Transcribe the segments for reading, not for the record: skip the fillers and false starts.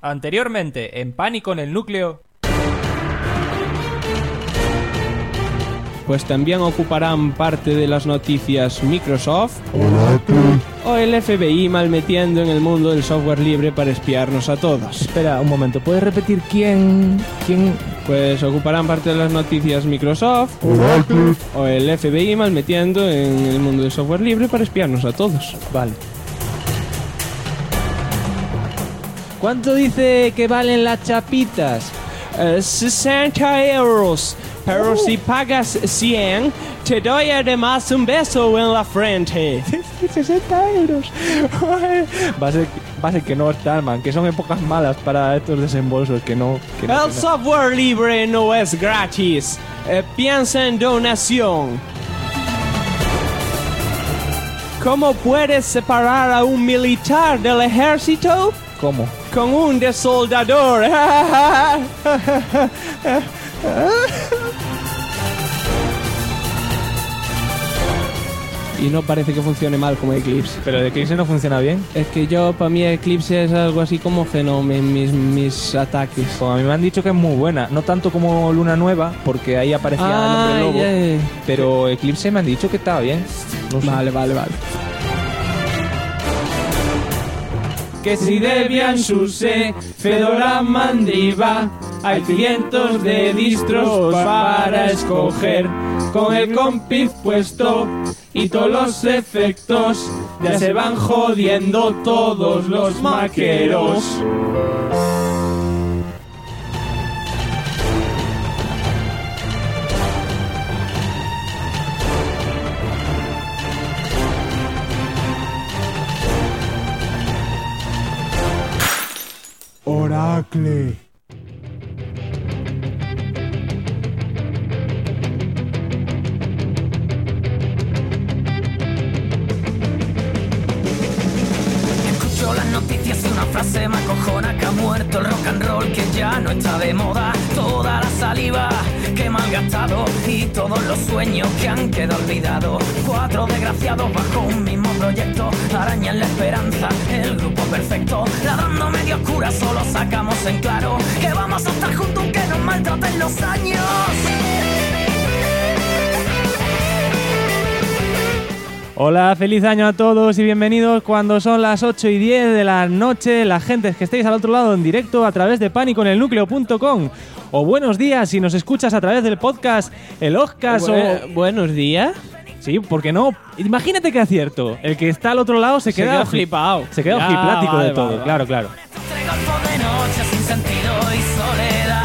Anteriormente, en Pánico en el Núcleo. Pues también ocuparán parte de las noticias Microsoft o el FBI malmetiendo en el mundo del software libre para espiarnos a todos. Espera un momento, ¿puedes repetir quién? Pues ocuparán parte de las noticias Microsoft o el FBI malmetiendo en el mundo del software libre para espiarnos a todos. Vale. ¿Cuánto dice que valen las chapitas? 60 euros. Pero si pagas 100, te doy además un beso en la frente. 60 euros. Va a ser que no están, man. Que son épocas malas para estos desembolsos. El software libre no es gratis. Piensa en donación. ¿Cómo puedes separar a un militar del ejército? ¿Cómo? Con un desoldador. Y no parece que funcione mal como Eclipse. ¿Pero el Eclipse no funciona bien? Es que para mí Eclipse es algo así como fenómeno mis ataques. Pues a mí me han dicho que es muy buena. No tanto como Luna Nueva, porque ahí aparecía el hombre lobo. Yeah. Pero Eclipse me han dicho que estaba bien. No sé. Vale. Que si Debian, SUSE, Fedora, Mandriva, hay cientos de distros para escoger. Con el compit puesto y todos los efectos, ya se van jodiendo todos los maqueros. Oracle. Escucho las noticias y una frase me acojona: que ha muerto el rock and roll, que ya no está de moda. Toda la saliva que he malgastado y todos los sueños que han quedado olvidados. 4 desgraciados bajo un mismo proyecto arañan la esperanza, el grupo perfecto. Ladrando medio oscura solo sacamos en claro que vamos a estar juntos aunque nos maltraten los años. Hola, feliz año a todos y bienvenidos cuando son las 8:10 de la noche. La gente que estéis al otro lado en directo a través de paniconelnucleo.com. O buenos días si nos escuchas a través del podcast El Oscas Buenos días. Sí, ¿por qué no? Imagínate que acierto. El que está al otro lado se queda flipado. Se queda ojiplático de todo. Vale. Claro. De noche sin sentido y soledad.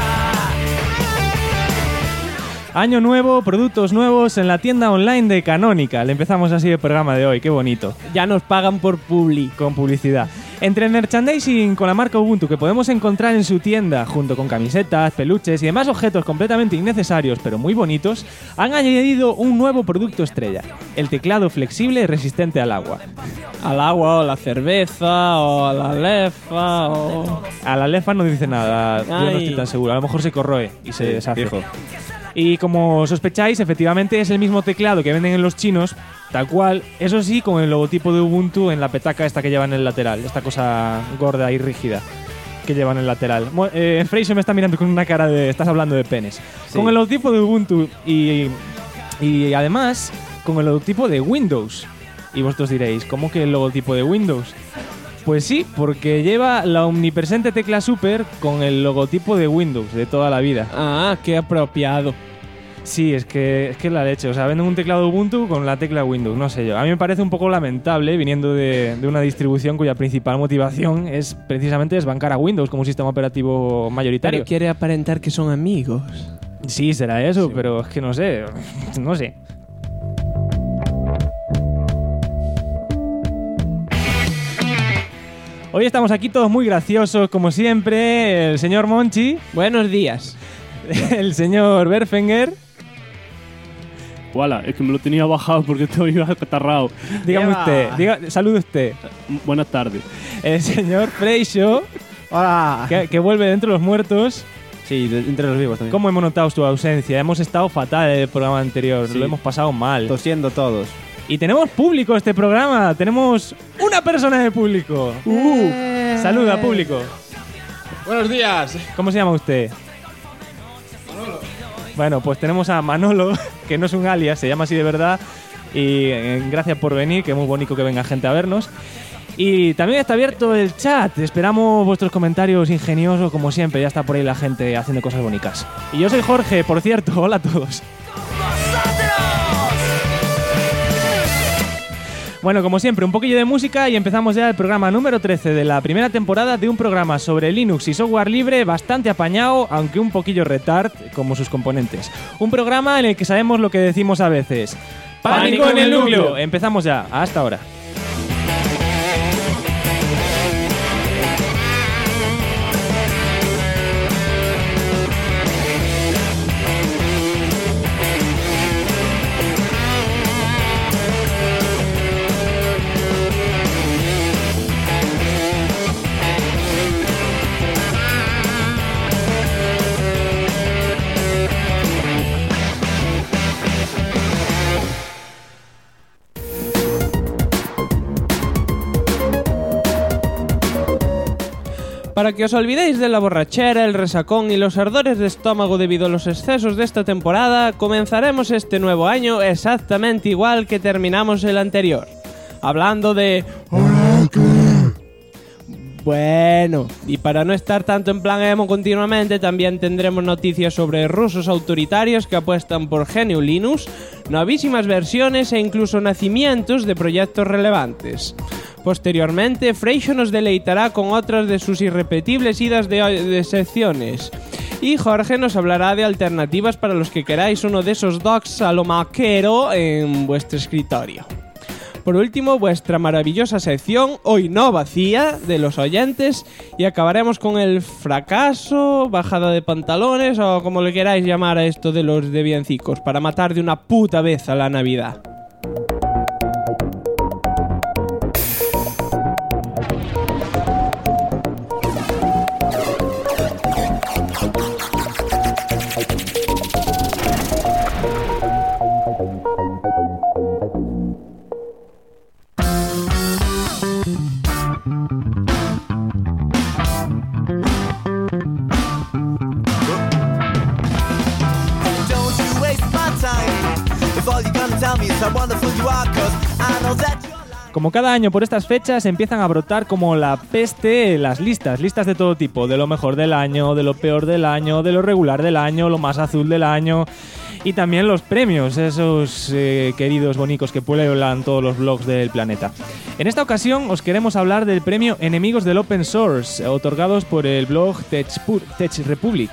Año nuevo, productos nuevos en la tienda online de Canonical. Empezamos así el programa de hoy, qué bonito. Ya nos pagan por Con publicidad. Entre el merchandising con la marca Ubuntu que podemos encontrar en su tienda, junto con camisetas, peluches y demás objetos completamente innecesarios pero muy bonitos, han añadido un nuevo producto estrella: el teclado flexible resistente al agua. Al agua, o la cerveza, o a la lefa, o... A la lefa no dice nada, yo no estoy tan seguro. A lo mejor se corroe y se deshace. Y como sospecháis, efectivamente es el mismo teclado que venden en los chinos, tal cual, eso sí, con el logotipo de Ubuntu en la petaca esta que llevan en el lateral, esta cosa gorda y rígida que llevan en el lateral. Fraser me está mirando con una cara de... estás hablando de penes. Sí. Con el logotipo de Ubuntu y además con el logotipo de Windows. Y vosotros diréis, ¿cómo que el logotipo de Windows? Pues sí, porque lleva la omnipresente tecla Super con el logotipo de Windows de toda la vida. Ah, qué apropiado. Sí, es que la leche. O sea, venden un teclado Ubuntu con la tecla Windows, no sé yo. A mí me parece un poco lamentable viniendo de una distribución cuya principal motivación es precisamente desbancar a Windows como sistema operativo mayoritario. Pero quiere aparentar que son amigos. Sí, será eso, sí. Pero es que no sé. No sé. Hoy estamos aquí todos muy graciosos, como siempre. El señor Monchi. Buenos días. El señor Berfenger. Hola, es que me lo tenía bajado porque estoy acatarrado. Dígame usted, salude usted. Buenas tardes. El señor Freixo. Hola. Que vuelve de entre los muertos. Sí, entre los vivos también. ¿Cómo hemos notado tu ausencia? Hemos estado fatal en el programa anterior, sí. Lo hemos pasado mal. Tosiendo todos. Y tenemos público este programa, tenemos una persona de público. Saluda, público. Buenos días. ¿Cómo se llama usted? Manolo. Bueno, pues tenemos a Manolo, que no es un alias, se llama así de verdad. Y gracias por venir, que es muy bonito que venga gente a vernos. Y también está abierto el chat. Esperamos vuestros comentarios ingeniosos, como siempre. Ya está por ahí la gente haciendo cosas bonitas. Y yo soy Jorge, por cierto. Hola a todos. Bueno, como siempre, un poquillo de música y empezamos ya el programa número 13 de la primera temporada de un programa sobre Linux y software libre bastante apañado, aunque un poquillo retard, como sus componentes. Un programa en el que sabemos lo que decimos a veces. ¡Pánico en el núcleo! Empezamos ya. Hasta ahora. Para que os olvidéis de la borrachera, el resacón y los ardores de estómago debido a los excesos de esta temporada, comenzaremos este nuevo año exactamente igual que terminamos el anterior. Hablando de... Bueno, y para no estar tanto en plan emo continuamente, también tendremos noticias sobre rusos autoritarios que apuestan por GNU Linux, novísimas versiones e incluso nacimientos de proyectos relevantes. Posteriormente, Freixo nos deleitará con otras de sus irrepetibles idas de secciones. Y Jorge nos hablará de alternativas para los que queráis uno de esos docs a lo maquero en vuestro escritorio. Por último, vuestra maravillosa sección, hoy no vacía, de los oyentes, y acabaremos con el fracaso, bajada de pantalones o como le queráis llamar a esto de los de biencicos, para matar de una puta vez a la Navidad. Como cada año por estas fechas empiezan a brotar como la peste las listas de todo tipo, de lo mejor del año, de lo peor del año, de lo regular del año, lo más azul del año y también los premios, esos queridos bonicos que pueblan todos los blogs del planeta. En esta ocasión os queremos hablar del premio Enemigos del Open Source, otorgados por el blog Tech Republic.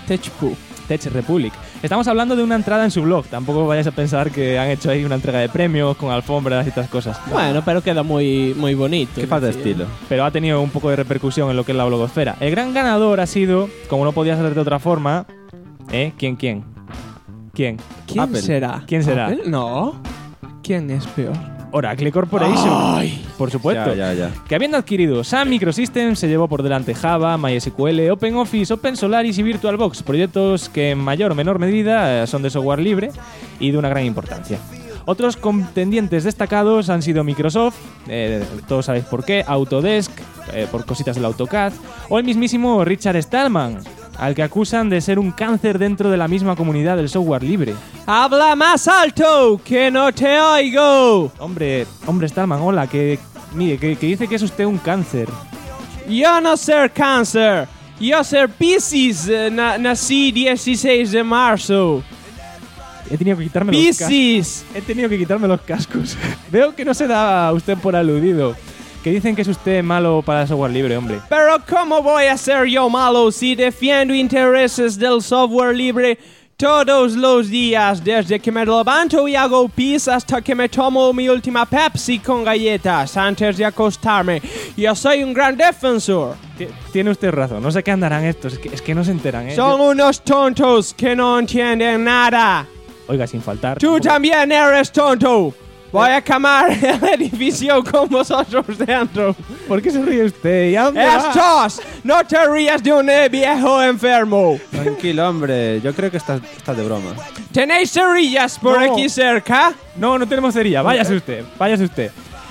Estamos hablando de una entrada en su blog. Tampoco vayáis a pensar que han hecho ahí una entrega de premios con alfombras y estas cosas. Bueno, pero queda muy bonito. Qué falta de estilo. Pero ha tenido un poco de repercusión en lo que es la blogosfera. El gran ganador ha sido, como no podía ser de otra forma, ¿Quién Apple. será? ¿Quién será? ¿Apple? No. ¿Quién es peor? Oracle Corporation. ¡Ay! Por supuesto. Ya. Que habiendo adquirido Sun Microsystems se llevó por delante Java, MySQL, OpenOffice, OpenSolaris y VirtualBox, proyectos que en mayor o menor medida son de software libre y de una gran importancia. Otros contendientes destacados han sido Microsoft, todos sabéis por qué, Autodesk, por cositas del AutoCAD, o el mismísimo Richard Stallman, al que acusan de ser un cáncer dentro de la misma comunidad del software libre. ¡Habla más alto, que no te oigo! Hombre Stallman, hola, que dice que es usted un cáncer. Yo no ser cáncer, yo ser Piscis, nací 16 de marzo. He tenido que quitarme Piscis. He tenido que quitarme los cascos. Veo que no se da usted por aludido. Que dicen que es usted malo para el software libre, hombre. Pero ¿cómo voy a ser yo malo si defiendo intereses del software libre todos los días, desde que me levanto y hago pis hasta que me tomo mi última Pepsi con galletas antes de acostarme? Yo soy un gran defensor. Tiene usted razón, no sé qué andarán estos, es que no se enteran, ¿eh? Son unos tontos que no entienden nada. Oiga, sin faltar. Tú también eres tonto. Voy a quemar el edificio con vosotros dentro. ¿Por qué se ríe usted? ¿Y a dónde va? ¡Estos! ¡No te rías de un viejo enfermo! Tranquilo, hombre. Yo creo que estás de broma. ¿Tenéis cerillas por No. aquí cerca? No tenemos cerilla. Váyase usted.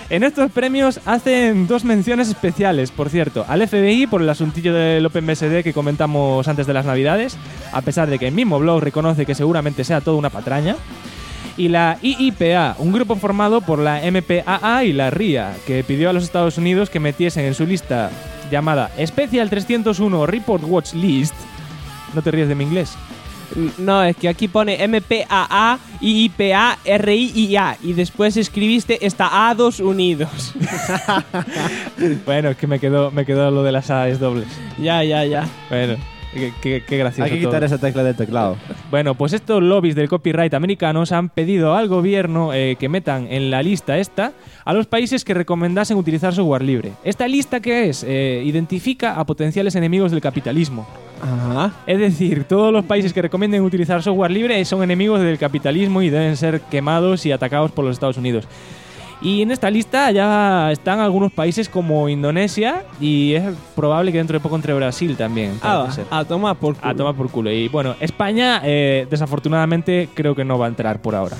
En estos premios hacen 2 menciones especiales, por cierto, al FBI por el asuntillo del OpenBSD que comentamos antes de las Navidades, a pesar de que el mismo blog reconoce que seguramente sea toda una patraña, y la IIPA, un grupo formado por la MPAA y la RIA, que pidió a los Estados Unidos que metiesen en su lista llamada Special 301 Report Watch List. ¿No te ríes de mi inglés? No, es que aquí pone MPAA, IIPA, RIIA y después escribiste esta A2 unidos. Bueno, es que me quedó lo de las A's dobles. Ya. Bueno, qué gracioso. Hay que quitar todo. esa tecla del teclado. Bueno, pues estos lobbies del copyright americanos han pedido al gobierno que metan en la lista esta a los países que recomendasen utilizar software libre. ¿Esta lista qué es? Identifica a potenciales enemigos del capitalismo. Ajá. Es decir, todos los países que recomienden utilizar software libre son enemigos del capitalismo y deben ser quemados y atacados por los Estados Unidos. Y en esta lista ya están algunos países como Indonesia y es probable que dentro de poco entre Brasil también. A tomar por culo. A tomar por culo. Y bueno, España desafortunadamente creo que no va a entrar por ahora.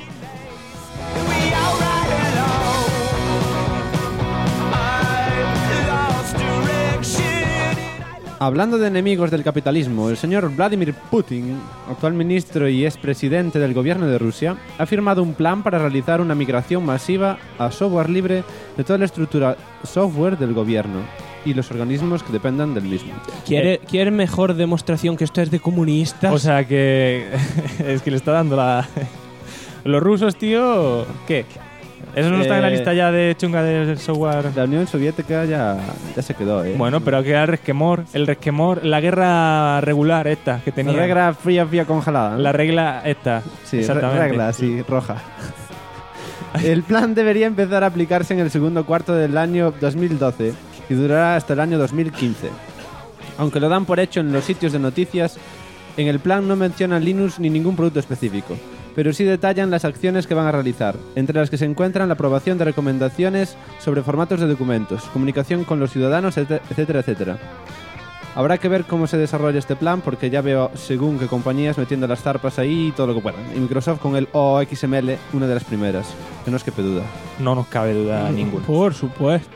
Hablando de enemigos del capitalismo, el señor Vladimir Putin, actual ministro y expresidente del gobierno de Rusia, ha firmado un plan para realizar una migración masiva a software libre de toda la estructura software del gobierno y los organismos que dependan del mismo. ¿Quiere mejor demostración que esto es de comunistas? O sea que es que le está dando la... Los rusos, tío, ¿qué? ¿Eso no está en la lista ya de chunga del software? La Unión Soviética ya se quedó, ¿eh? Bueno, pero que era el resquemor, la guerra regular esta que tenía. La regla fría congelada, ¿no? La regla esta. Sí, exactamente. regla, sí, roja. El plan debería empezar a aplicarse en el segundo cuarto del año 2012 y durará hasta el año 2015. Aunque lo dan por hecho en los sitios de noticias, en el plan no mencionan Linux ni ningún producto específico, pero sí detallan las acciones que van a realizar, entre las que se encuentran la aprobación de recomendaciones sobre formatos de documentos, comunicación con los ciudadanos, etcétera, etcétera. Habrá que ver cómo se desarrolla este plan, porque ya veo según qué compañías metiendo las zarpas ahí y todo lo que puedan. Y Microsoft con el OXML, una de las primeras, que no os quepe duda. No nos cabe duda ninguna. Por supuesto.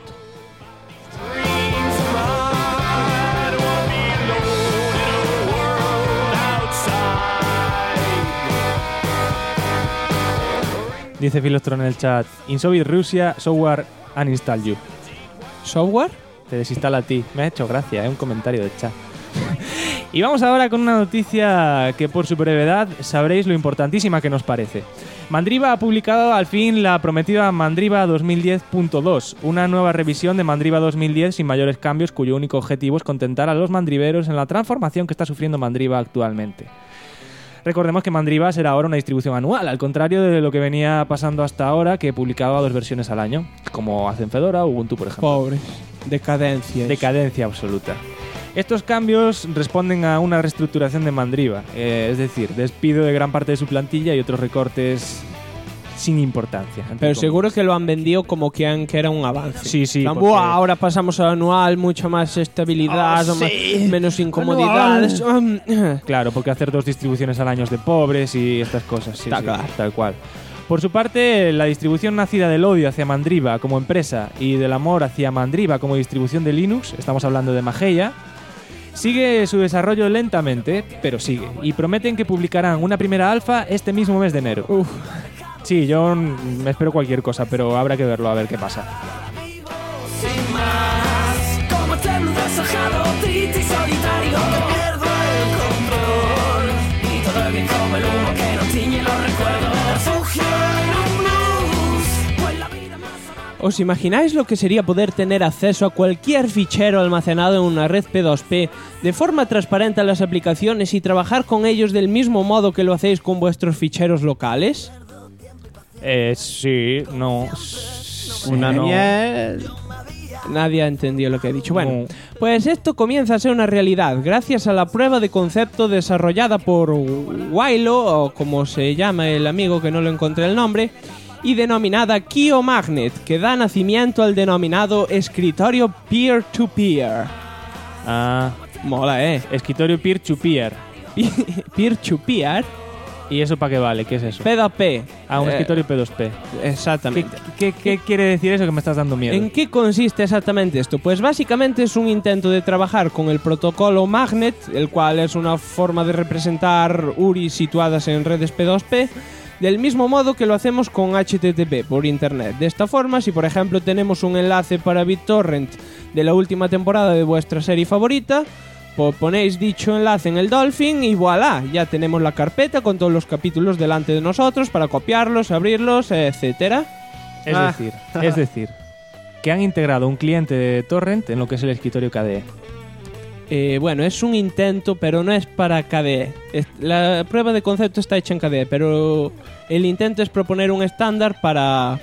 Dice Filostron en el chat: In Soviet Rusia, software uninstall you. ¿Software? Te desinstala a ti. Me ha hecho gracia, un comentario de chat. Y vamos ahora con una noticia que por su brevedad sabréis lo importantísima que nos parece. Mandriva ha publicado al fin la prometida Mandriva 2010.2, una nueva revisión de Mandriva 2010 sin mayores cambios, cuyo único objetivo es contentar a los mandriveros en la transformación que está sufriendo Mandriva actualmente. Recordemos que Mandriva será ahora una distribución anual, al contrario de lo que venía pasando hasta ahora, que publicaba 2 versiones al año, como hacen Fedora o Ubuntu, por ejemplo. Pobres. Decadencia. Decadencia absoluta. Estos cambios responden a una reestructuración de Mandriva, es decir, despido de gran parte de su plantilla y otros recortes sin importancia. Pero seguro que lo han vendido como que era un avance. Sí, sí. Porque... ahora pasamos al anual, mucha más estabilidad, menos incomodidades. Claro, porque hacer 2 distribuciones al año es de pobres y estas cosas. Sí, claro. Tal cual. Por su parte, la distribución nacida del odio hacia Mandriva como empresa y del amor hacia Mandriva como distribución de Linux, estamos hablando de Mageia, sigue su desarrollo lentamente, pero sigue. Y prometen que publicarán una primera alfa este mismo mes de enero. Uf. Sí, yo me espero cualquier cosa, pero habrá que verlo, a ver qué pasa. Sin más, como eterno deshojado, triste y solitario, pierdo el control y todo el bien como el humo que nos tiñe los recuerdos. Refugio en un blues, pues la vida más... ¿Os imagináis lo que sería poder tener acceso a cualquier fichero almacenado en una red P2P de forma transparente a las aplicaciones y trabajar con ellos del mismo modo que lo hacéis con vuestros ficheros locales? Sí, no. Una no. miel. Nadie ha entendido lo que he dicho. Bueno, pues esto comienza a ser una realidad gracias a la prueba de concepto desarrollada por Wilo, o como se llama el amigo que no lo encontré el nombre, y denominada KioMagnet, que da nacimiento al denominado escritorio peer-to-peer. Ah, Mola, escritorio peer-to-peer. Peer-to-peer ¿Y eso para qué vale? ¿Qué es eso? P2P. Un escritorio P2P. Exactamente. ¿Qué quiere decir eso que me estás dando miedo? ¿En qué consiste exactamente esto? Pues básicamente es un intento de trabajar con el protocolo Magnet, el cual es una forma de representar URIs situadas en redes P2P, del mismo modo que lo hacemos con HTTP por internet. De esta forma, si por ejemplo tenemos un enlace para BitTorrent de la última temporada de vuestra serie favorita, pues ponéis dicho enlace en el Dolphin y voilà, ya tenemos la carpeta con todos los capítulos delante de nosotros para copiarlos, abrirlos, etcétera. Es decir, que han integrado un cliente de torrent en lo que es el escritorio KDE. Bueno, es un intento, pero no es para KDE. La prueba de concepto está hecha en KDE, pero el intento es proponer un estándar para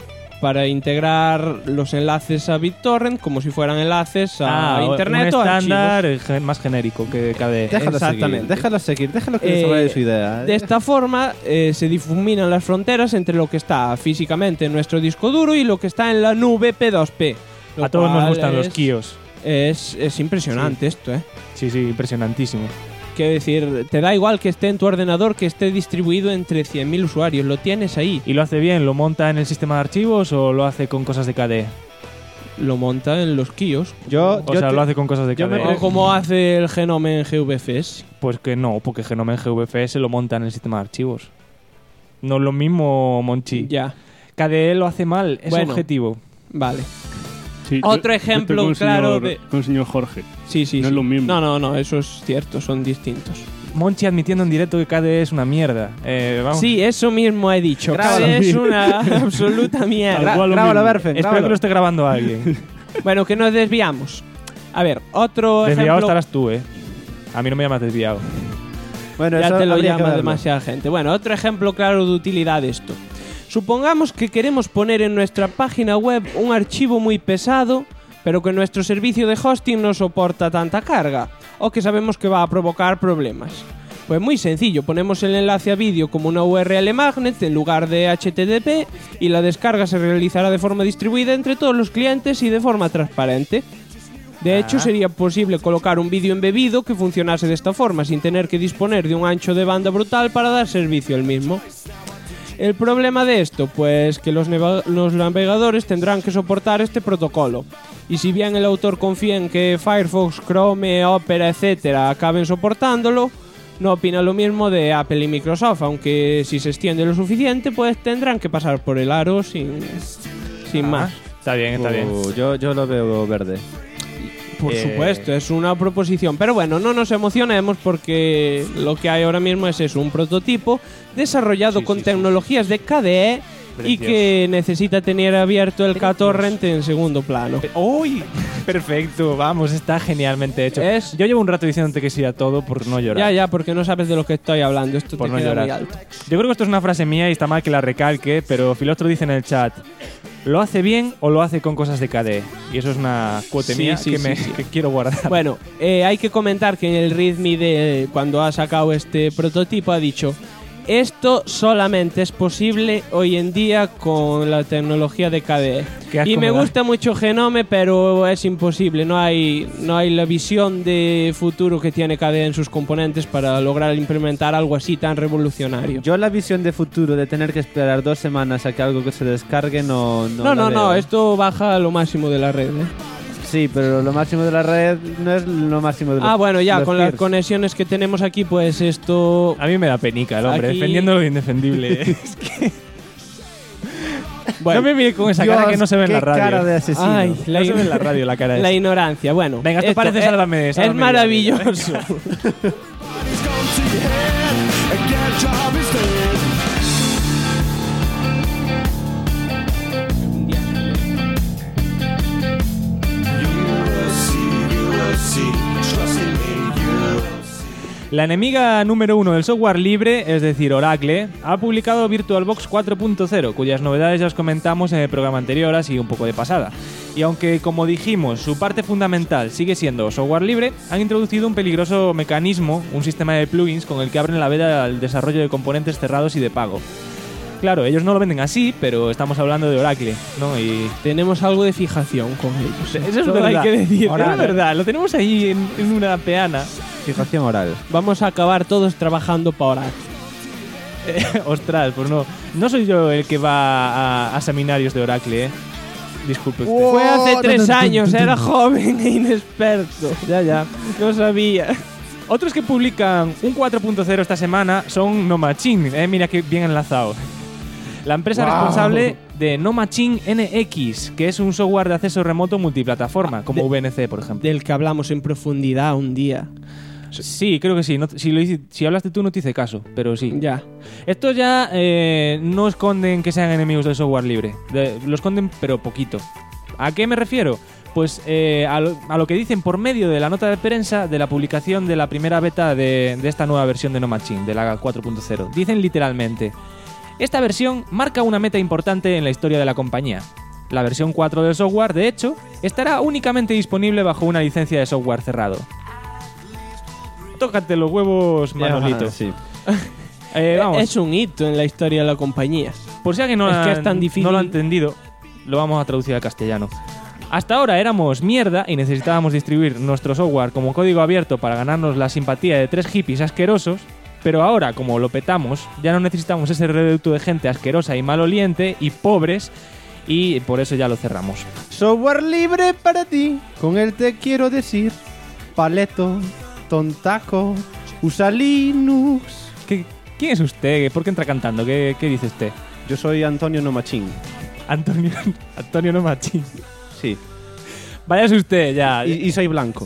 integrar los enlaces a BitTorrent como si fueran enlaces a internet un o estándar archivos. más genérico que KDE. Déjalo seguir, déjalo que desarrolle su idea. De esta forma se difuminan las fronteras entre lo que está físicamente en nuestro disco duro y lo que está en la nube P2P. A todos nos gustan los kios. Es impresionante esto, ¿eh? Sí, impresionantísimo. Quiero decir, te da igual que esté en tu ordenador, que esté distribuido entre 100.000 usuarios, lo tienes ahí. ¿Y lo hace bien? ¿Lo monta en el sistema de archivos o lo hace con cosas de KDE? Lo monta en los kiosks. Lo hace con cosas de KDE. O como hace el Genome en GVFS. Pues que no, porque Genome en GVFS lo monta en el sistema de archivos. No es lo mismo, Monchi. Ya. KDE lo hace mal, es objetivo. Vale. Sí, Otro ejemplo claro de... Con el señor Jorge. Sí. No es lo mismo. No, eso es cierto, son distintos. Monchi admitiendo en directo que KDE es una mierda. Vamos. Sí, eso mismo he dicho. Grábalo. KDE es una absoluta mierda. Grábalo, Berfen. Espero que lo esté grabando alguien. Bueno, que nos desviamos. A ver, otro Desviado ejemplo... estarás tú, A mí no me llamas desviado. Bueno, ya eso te lo habría que llama verlo. demasiada gente. Bueno, otro ejemplo claro de utilidad de esto. Supongamos que queremos poner en nuestra página web un archivo muy pesado, pero que nuestro servicio de hosting no soporta tanta carga, o que sabemos que va a provocar problemas. Pues muy sencillo, ponemos el enlace a vídeo como una URL magnet en lugar de HTTP y la descarga se realizará de forma distribuida entre todos los clientes y de forma transparente. De hecho, sería posible colocar un vídeo embebido que funcionase de esta forma, sin tener que disponer de un ancho de banda brutal para dar servicio al mismo. El problema de esto, pues que los navegadores tendrán que soportar este protocolo. Y si bien el autor confía en que Firefox, Chrome, Opera, etcétera acaben soportándolo, no opina lo mismo de Apple y Microsoft, aunque si se extiende lo suficiente, pues tendrán que pasar por el aro sin más. Está bien. Yo lo veo verde. Por supuesto, es una proposición. Pero bueno, no nos emocionemos porque lo que hay ahora mismo es eso, un prototipo desarrollado con tecnologías de KDE y que necesita tener abierto el KTorrent en segundo plano. ¡Uy! Perfecto, vamos, está genialmente hecho. Yo llevo un rato diciéndote que sí a todo por no llorar. Ya, porque no sabes de lo que estoy hablando. Esto por te no queda llorar. muy alto. Yo creo que esto es una frase mía y está mal que la recalque, pero Filostro dice en el chat: ¿lo hace bien o lo hace con cosas de KDE? Y eso es una cuota mía que quiero guardar. Bueno, hay que comentar que en el README de cuando ha sacado este prototipo ha dicho: esto solamente es posible hoy en día con la tecnología de KDE. Y me gusta mucho Genome, pero es imposible. No hay la visión de futuro que tiene KDE en sus componentes para lograr implementar algo así tan revolucionario. Yo la visión de futuro de tener que esperar 2 semanas a que algo que se descargue no. No, esto baja lo máximo de la red, Sí, pero lo máximo de la red no es lo máximo de los bueno, ya, los con peers. las conexiones que tenemos aquí, pues esto... A mí me da penica el hombre, Aquí- defendiendo lo indefendible. Es que... Bueno, no me mire con esa Dios, cara que no se ve en qué la radio. cara de asesino. Ay, No se ve en la radio la cara la esa. ignorancia, bueno. Venga, esto parece es- Sálvame, Es Sálvame, maravilloso. La enemiga número 1 del software libre, es decir, Oracle, ha publicado VirtualBox 4.0, cuyas novedades ya os comentamos en el programa anterior, así un poco de pasada. Y aunque, como dijimos, su parte fundamental sigue siendo software libre, han introducido un peligroso mecanismo, un sistema de plugins con el que abren la veda al desarrollo de componentes cerrados y de pago. Claro, ellos no lo venden así, pero estamos hablando de Oracle, ¿no? Y Tenemos algo de fijación con ellos. eso es Todo verdad, hay que decir. es verdad, lo tenemos ahí en una peana. Fijación oral. Vamos a acabar todos trabajando para Oracle. Ostras, pues no soy yo el que va a seminarios de Oracle, Disculpe usted. Fue hace 3 años, era joven e inexperto. Ya. No sabía. Otros que publican un 4.0 esta semana son No Machine. Mira que bien enlazado. La empresa responsable de No Machine NX, que es un software de acceso remoto multiplataforma, como VNC, por ejemplo. Del que hablamos en profundidad un día. Sí, creo que sí. Si hablaste tú no te hice caso, pero sí. Ya. Estos ya no esconden que sean enemigos del software libre. Lo esconden, pero poquito. ¿A qué me refiero? Pues a lo que dicen por medio de la nota de prensa de la publicación de la primera beta de esta nueva versión de No Machine, de la 4.0. Dicen literalmente: esta versión marca una meta importante en la historia de la compañía. La versión 4 del software, de hecho, estará únicamente disponible bajo una licencia de software cerrado. Tócate los huevos, Manolito. Sí. Vamos. Es un hito en la historia de la compañía. Por si alguien no lo ha entendido, lo vamos a traducir al castellano. Hasta ahora éramos mierda y necesitábamos distribuir nuestro software como código abierto para ganarnos la simpatía de 3 hippies asquerosos, pero ahora, como lo petamos, ya no necesitamos ese reducto de gente asquerosa y maloliente y pobres, y por eso ya lo cerramos. Software libre para ti, con él te quiero decir: paleto, tontaco, usa Linux. ¿Quién es usted? ¿Por qué entra cantando? ¿Qué dice usted? Yo soy Antonio No Machine. Antonio No Machine. Sí. Váyase usted, ya. Y soy blanco.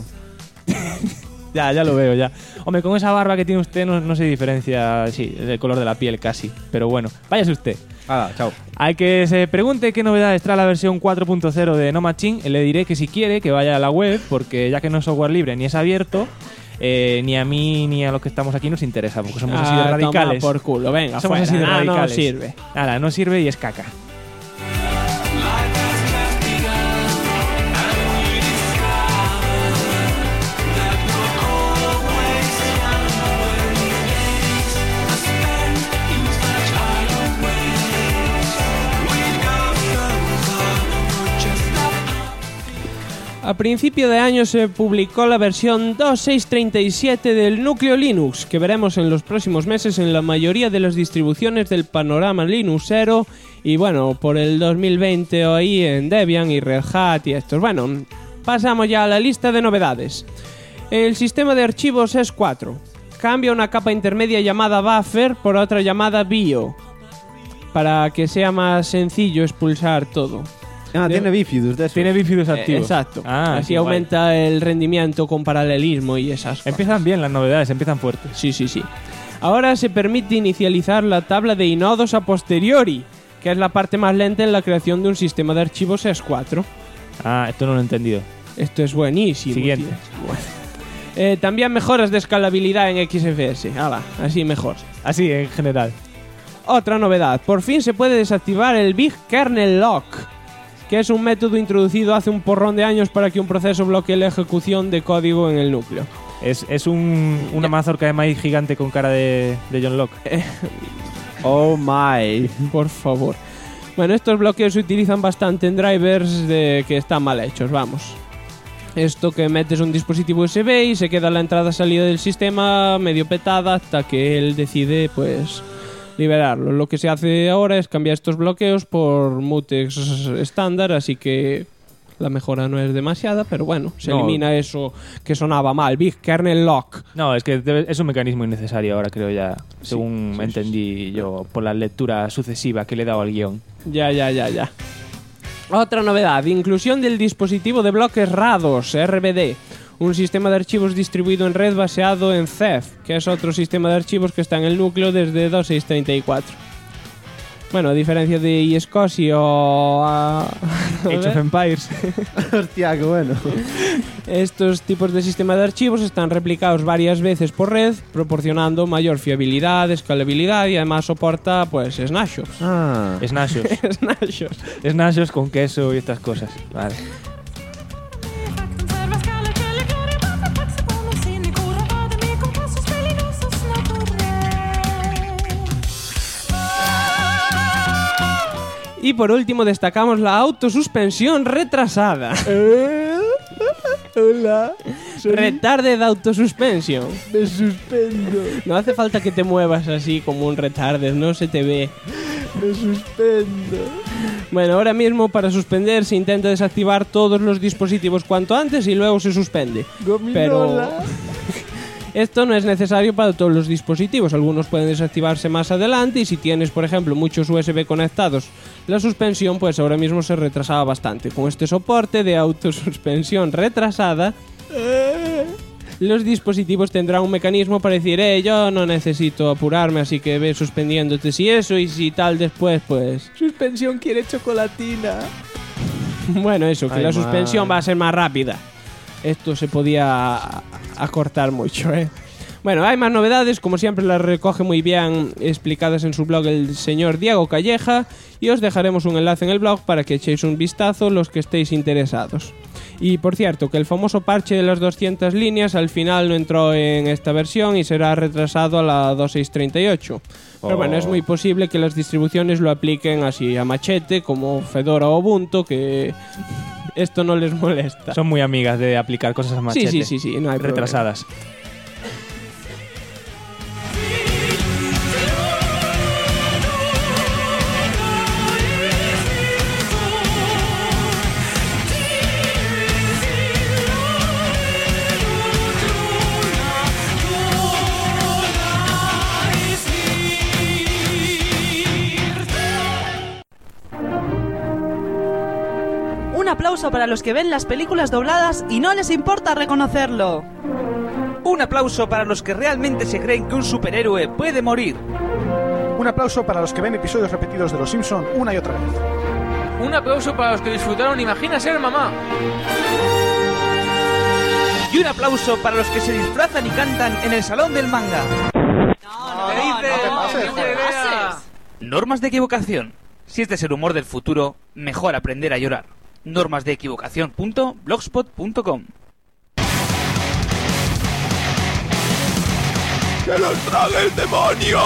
Ya lo veo, ya. Hombre, con esa barba que tiene usted no se diferencia, sí, el color de la piel casi. Pero bueno, váyase usted. Chao. Al que se pregunte qué novedades trae la versión 4.0 de No Machine, le diré que si quiere que vaya a la web, porque ya que no es software libre ni es abierto, ni a mí ni a los que estamos aquí nos interesa, porque somos así de radicales. Toma por culo, venga, somos fuera. así de radicales. No sirve. Nada, no sirve y es caca. A principio de año se publicó la versión 2.637 del núcleo Linux, que veremos en los próximos meses en la mayoría de las distribuciones del panorama Linuxero y bueno, por el 2020 ahí en Debian y Red Hat y estos. Bueno, pasamos ya a la lista de novedades. El sistema de archivos es 4. Cambia una capa intermedia llamada buffer por otra llamada bio, para que sea más sencillo expulsar todo. Tiene bifidus de eso. Tiene bifidus activos. Exacto. Así qué aumenta el rendimiento con paralelismo y esas cosas. Empiezan bien las novedades, empiezan fuertes. Sí. Ahora se permite inicializar la tabla de inodos a posteriori, que es la parte más lenta en la creación de un sistema de archivos S4. Esto no lo he entendido. Esto es buenísimo. Siguiente. Bueno. También mejoras de escalabilidad en XFS. Así mejor. Así, en general. Otra novedad. Por fin se puede desactivar el Big Kernel Lock, que es un método introducido hace un porrón de años para que un proceso bloquee la ejecución de código en el núcleo. Es una mazorca de maíz gigante con cara de John Locke. Oh my. Por favor. Bueno, estos bloqueos se utilizan bastante en drivers que están mal hechos, vamos. Esto que metes un dispositivo USB y se queda la entrada-salida del sistema medio petada hasta que él decide, pues, liberarlo. Lo que se hace ahora es cambiar estos bloqueos por mutex estándar, así que la mejora no es demasiada, pero bueno, se elimina eso que sonaba mal, Big Kernel Lock. No, es que es un mecanismo innecesario ahora, creo ya, según entendí yo por la lectura sucesiva que le he dado al guión. Ya. Otra novedad, inclusión del dispositivo de bloques RADOS, RBD, un sistema de archivos distribuido en red basado en Ceph, que es otro sistema de archivos que está en el núcleo desde 2.634. Bueno, a diferencia de iSCSI o Age of Empires. Hostia, qué bueno. Estos tipos de sistemas de archivos están replicados varias veces por red, proporcionando mayor fiabilidad, escalabilidad y además soporta, pues, snapshots. Snapshots. Snapshots con queso y estas cosas. Vale. Y por último destacamos la autosuspensión retrasada. Hola. Retarded autosuspension. Me suspendo. No hace falta que te muevas así como un retarded, no se te ve. Me suspendo. Bueno, ahora mismo para suspender se intenta desactivar todos los dispositivos cuanto antes y luego se suspende. Pero esto no es necesario para todos los dispositivos. Algunos pueden desactivarse más adelante y si tienes, por ejemplo, muchos USB conectados, la suspensión pues ahora mismo se retrasaba bastante. Con este soporte de autosuspensión retrasada, los dispositivos tendrán un mecanismo para decir yo no necesito apurarme, así que ve suspendiéndote si eso y si tal después, pues... Suspensión quiere chocolatina. Bueno, eso, que la suspensión va a ser más rápida. Esto se podía acortar mucho, ¿eh? Bueno, hay más novedades, como siempre las recoge muy bien explicadas en su blog el señor Diego Calleja y os dejaremos un enlace en el blog para que echéis un vistazo los que estéis interesados. Y por cierto, que el famoso parche de las 200 líneas al final no entró en esta versión y será retrasado a la 2638. Pero bueno, es muy posible que las distribuciones lo apliquen así a machete, como Fedora o Ubuntu, que esto no les molesta. Son muy amigas de aplicar cosas a machete. Sí, no hay retrasadas. Un aplauso para los que ven las películas dobladas y no les importa reconocerlo. Un aplauso para los que realmente se creen que un superhéroe puede morir. Un aplauso para los que ven episodios repetidos de Los Simpson una y otra vez. Un aplauso para los que disfrutaron Imagina ser mamá. Y un aplauso para los que se disfrazan y cantan en el salón del manga. No te pases. Normas de equivocación. Si es de ser humor del futuro, mejor aprender a llorar. normasdeequivocación.blogspot.com. ¡Que los trague el demonio!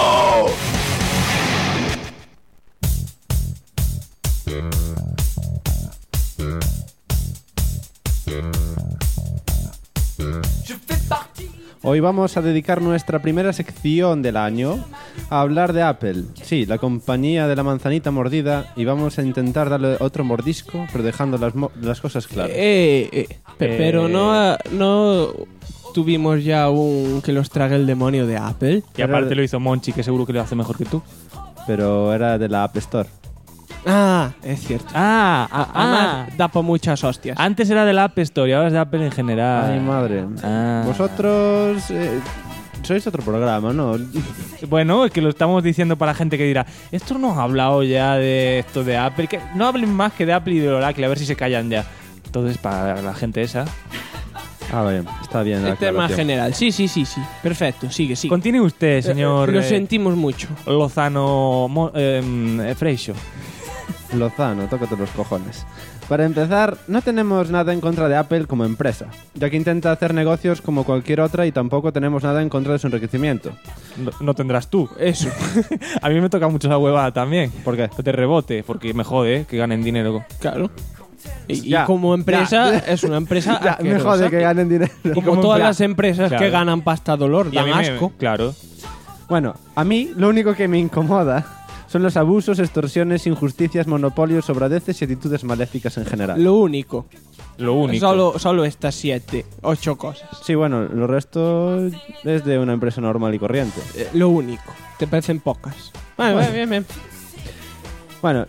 Hoy vamos a dedicar nuestra primera sección del año a hablar de Apple. Sí, la compañía de la manzanita mordida, y vamos a intentar darle otro mordisco, pero dejando las cosas claras. Pero no tuvimos ya un que los trague el demonio de Apple. Y aparte lo hizo Monchi, que seguro que lo hace mejor que tú. Pero era de la App Store. Ah, es cierto. Además, da por muchas hostias. Antes era de la App Store y ahora es de Apple en general. Ay, madre. Vosotros sois otro programa, ¿no? Bueno, es que lo estamos diciendo para la gente que dirá, esto no ha hablado ya de esto de Apple, que no hablen más que de Apple y de Oracle, a ver si se callan ya. Entonces, para la gente esa... bien, está bien. El tema general, sí. Perfecto, sigue. Continúe usted, señor... Lo sentimos mucho. Lozano Freixo. Lozano, tócate los cojones. Para empezar, no tenemos nada en contra de Apple como empresa, ya que intenta hacer negocios como cualquier otra y tampoco tenemos nada en contra de su enriquecimiento. No tendrás tú. Eso. A mí me toca mucho esa huevada también. ¿Por qué? Que te rebote, porque me jode que ganen dinero. Claro. Y como empresa, es una empresa me jode que ganen dinero. Y como todas las empresas que ganan pasta dolor, y dan asco. Claro. Bueno, a mí lo único que me incomoda son los abusos, extorsiones, injusticias, monopolios, sobradeces y actitudes maléficas en general. Lo único. Solo estas 7, 8 cosas. Sí, bueno, lo resto es de una empresa normal y corriente. Lo único. Te parecen pocas. Bueno. Bien. Bueno,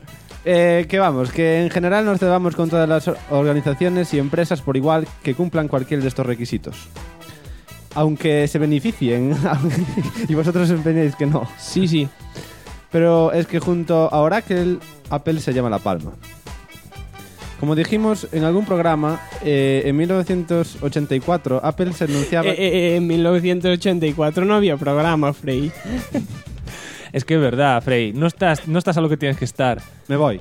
que en general nos cebamos con todas las organizaciones y empresas por igual que cumplan cualquiera de estos requisitos. Aunque se beneficien y vosotros empeñéis que no. Sí. Pero es que junto a Oracle, Apple se llama la palma. Como dijimos en algún programa, en 1984 Apple se anunciaba... En 1984 no había programa, Frey. Es que es verdad, Frey. No estás a lo que tienes que estar. Me voy.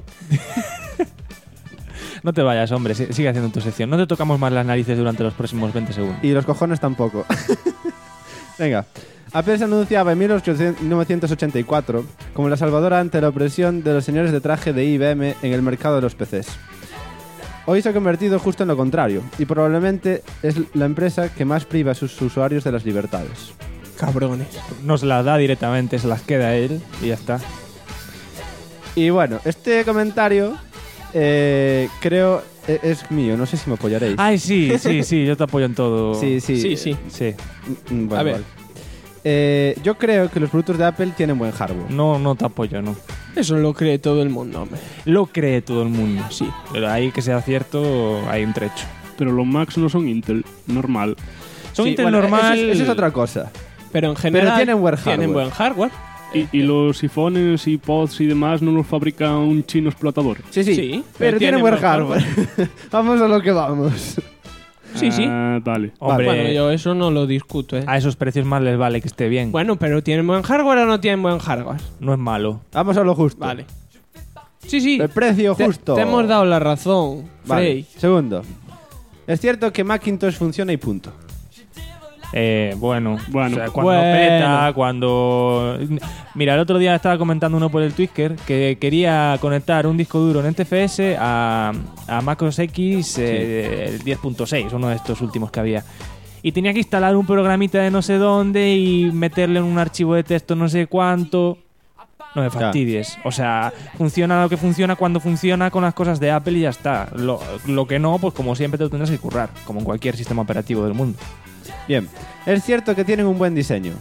No te vayas, hombre. Sigue haciendo tu sección. No te tocamos más las narices durante los próximos 20 segundos. Y los cojones tampoco. Venga. Apple se anunciaba en 1984 como la salvadora ante la opresión de los señores de traje de IBM en el mercado de los PCs. hoy se ha convertido justo en lo contrario y probablemente es la empresa que más priva a sus usuarios de las libertades. Cabrones. No se las da directamente, se las queda a él y ya está. Y bueno, este comentario creo es mío, no sé si me apoyaréis. Ay, sí, yo te apoyo en todo. Sí. Bueno, A ver. vale. Yo creo que los productos de Apple tienen buen hardware. No te apoyo, no. Eso lo cree todo el mundo, hombre. Lo cree todo el mundo. Sí. Pero ahí que sea cierto, hay un trecho. Pero los Macs no son Intel, normal. Son Sí, Intel bueno, normal. Eso es otra cosa. Pero en general tienen buen hardware. Y los iPhones y pods y demás no los fabrica un chino explotador. Sí, pero tienen buen hardware. Vamos a lo que vamos. Sí. Vale. Hombre, Bueno, yo eso no lo discuto, a esos precios más les vale que esté bien. Bueno, pero ¿tienen buen hardware o no tienen buen hardware? No es malo. Vamos a lo justo. Vale. Sí. El precio justo. Te hemos dado la razón, Vale. Frey. Segundo. Es cierto que Macintosh funciona y punto. Bueno, Bueno. o sea, cuando peta, cuando... Mira, el otro día estaba comentando uno por el Twitter que quería conectar un disco duro en NTFS a MacOS X 10.6, uno de estos últimos que había. Y tenía que instalar un programita de no sé dónde y meterle en un archivo de texto no sé cuánto. No me fastidies. O sea, funciona lo que funciona cuando funciona con las cosas de Apple y ya está. Lo que no, pues como siempre te lo tendrás que currar, como en cualquier sistema operativo del mundo. Bien. Es cierto que tienen un buen diseño.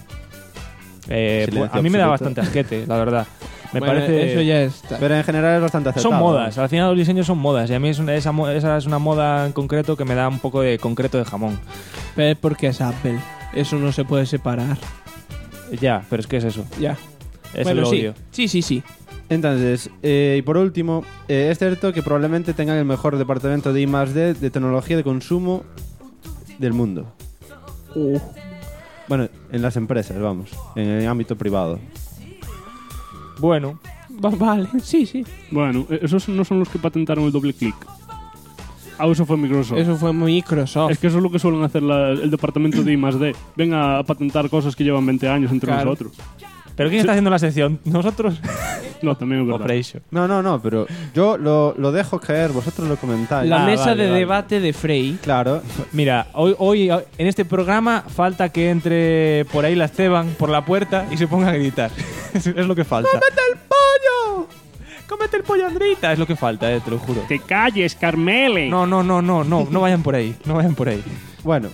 Pues a mí me da bastante asquete, la verdad. Me Bueno, parece... eso ya está. Pero en general es bastante acertado. Son modas, al final los diseños son modas y a mí esa es una moda en concreto que me da un poco de concreto de jamón. Pero es porque es Apple. Eso no se puede separar. Ya, pero es que es eso. Ya. Es Bueno, el sí. odio. Sí. Entonces, y por último, es cierto que probablemente tengan el mejor departamento de I+D de tecnología de consumo del mundo. Bueno, en las empresas, vamos. En el ámbito privado. Bueno, Vale, sí. Bueno, esos no son los que patentaron el doble clic. Eso fue Microsoft. Eso fue Microsoft. Es que eso es lo que suelen hacer el departamento de I+D. Venga a patentar cosas que llevan 20 años entre Claro. nosotros. ¿pero quién está haciendo la sección? ¿Nosotros? No, también es O verdad. Freixo. No, pero yo lo dejo caer, vosotros lo comentáis. La mesa vale, de vale. debate de Frey. Claro. Mira, hoy en este programa falta que entre por ahí la Esteban por la puerta y se ponga a gritar. Es lo que falta. ¡Cómete el pollo! ¡Cómete el pollo, Andrita! Es lo que falta, te lo juro. ¡Te calles, Carmele! No vayan por ahí. No vayan por ahí. Bueno,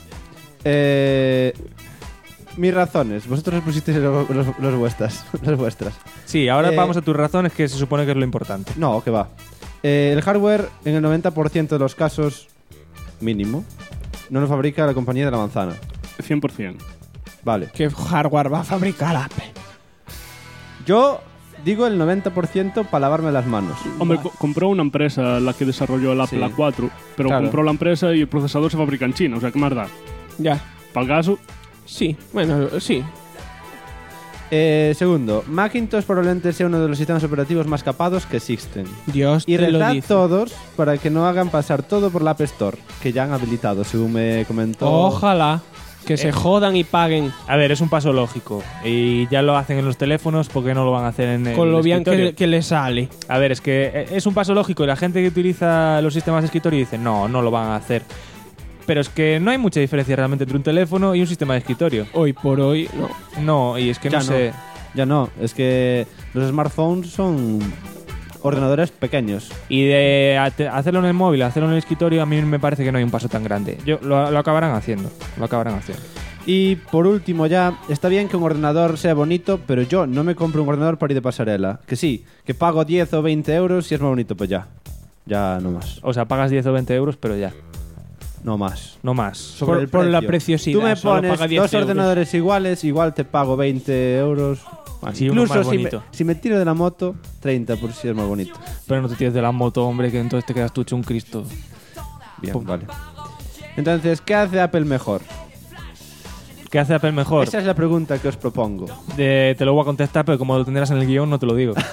mis razones. Vosotros pusisteis los vuestras. Las vuestras. Sí, ahora vamos a tus razones, que se supone que es lo importante. No, que va. El hardware, en el 90% de los casos, mínimo, no lo fabrica la compañía de la manzana. 100%. Vale. ¿Qué hardware va a fabricar Apple? Yo digo el 90% para lavarme las manos. Hombre, compró una empresa la que desarrolló el Apple Sí. A4, pero Claro. compró la empresa y el procesador se fabrica en China, o sea, ¿qué más da? Ya. Para el caso, Sí, bueno, sí. Segundo, Macintosh probablemente sea uno de los sistemas operativos más capados que existen. Dios Y te lo rezad dice. todos para que no hagan pasar todo por la App Store, que ya han habilitado, según me comentó. Ojalá que se jodan y paguen. A ver, es un paso lógico. Y ya lo hacen en los teléfonos, ¿por qué no lo van a hacer en el Con lo bien escritorio? que le sale. A ver, es que es un paso lógico y la gente que utiliza los sistemas de escritorio dice, no lo van a hacer. Pero es que no hay mucha diferencia realmente entre un teléfono y un sistema de escritorio. Hoy por hoy, no. No, y es que Ya no sé... Ya no, es que los smartphones son ordenadores pequeños. Y de hacerlo en el móvil, hacerlo en el escritorio, a mí me parece que no hay un paso tan grande. Lo acabarán haciendo. Lo acabarán haciendo. Y por último ya, está bien que un ordenador sea bonito, pero yo no me compro un ordenador para ir de pasarela. Que sí, que pago 10 o 20 euros si es más bonito, pues ya. Ya no más. O sea, pagas 10 o 20 euros, pero ya. No más. No más. Sobre el por la precio. preciosidad. Tú me solo pones paga 10 dos euros. ordenadores iguales, igual te pago 20 euros. Sí, uno Incluso más si bonito. si me tiro de la moto, 30 por si es más bonito. Pero no te tires de la moto, hombre, que entonces te quedas tú hecho un Cristo. Bien, Pum. vale. Entonces, ¿qué hace Apple mejor? ¿Qué hace Apple mejor? Esa es la pregunta que os propongo. Te lo voy a contestar, pero como lo tendrás en el guión, no te lo digo.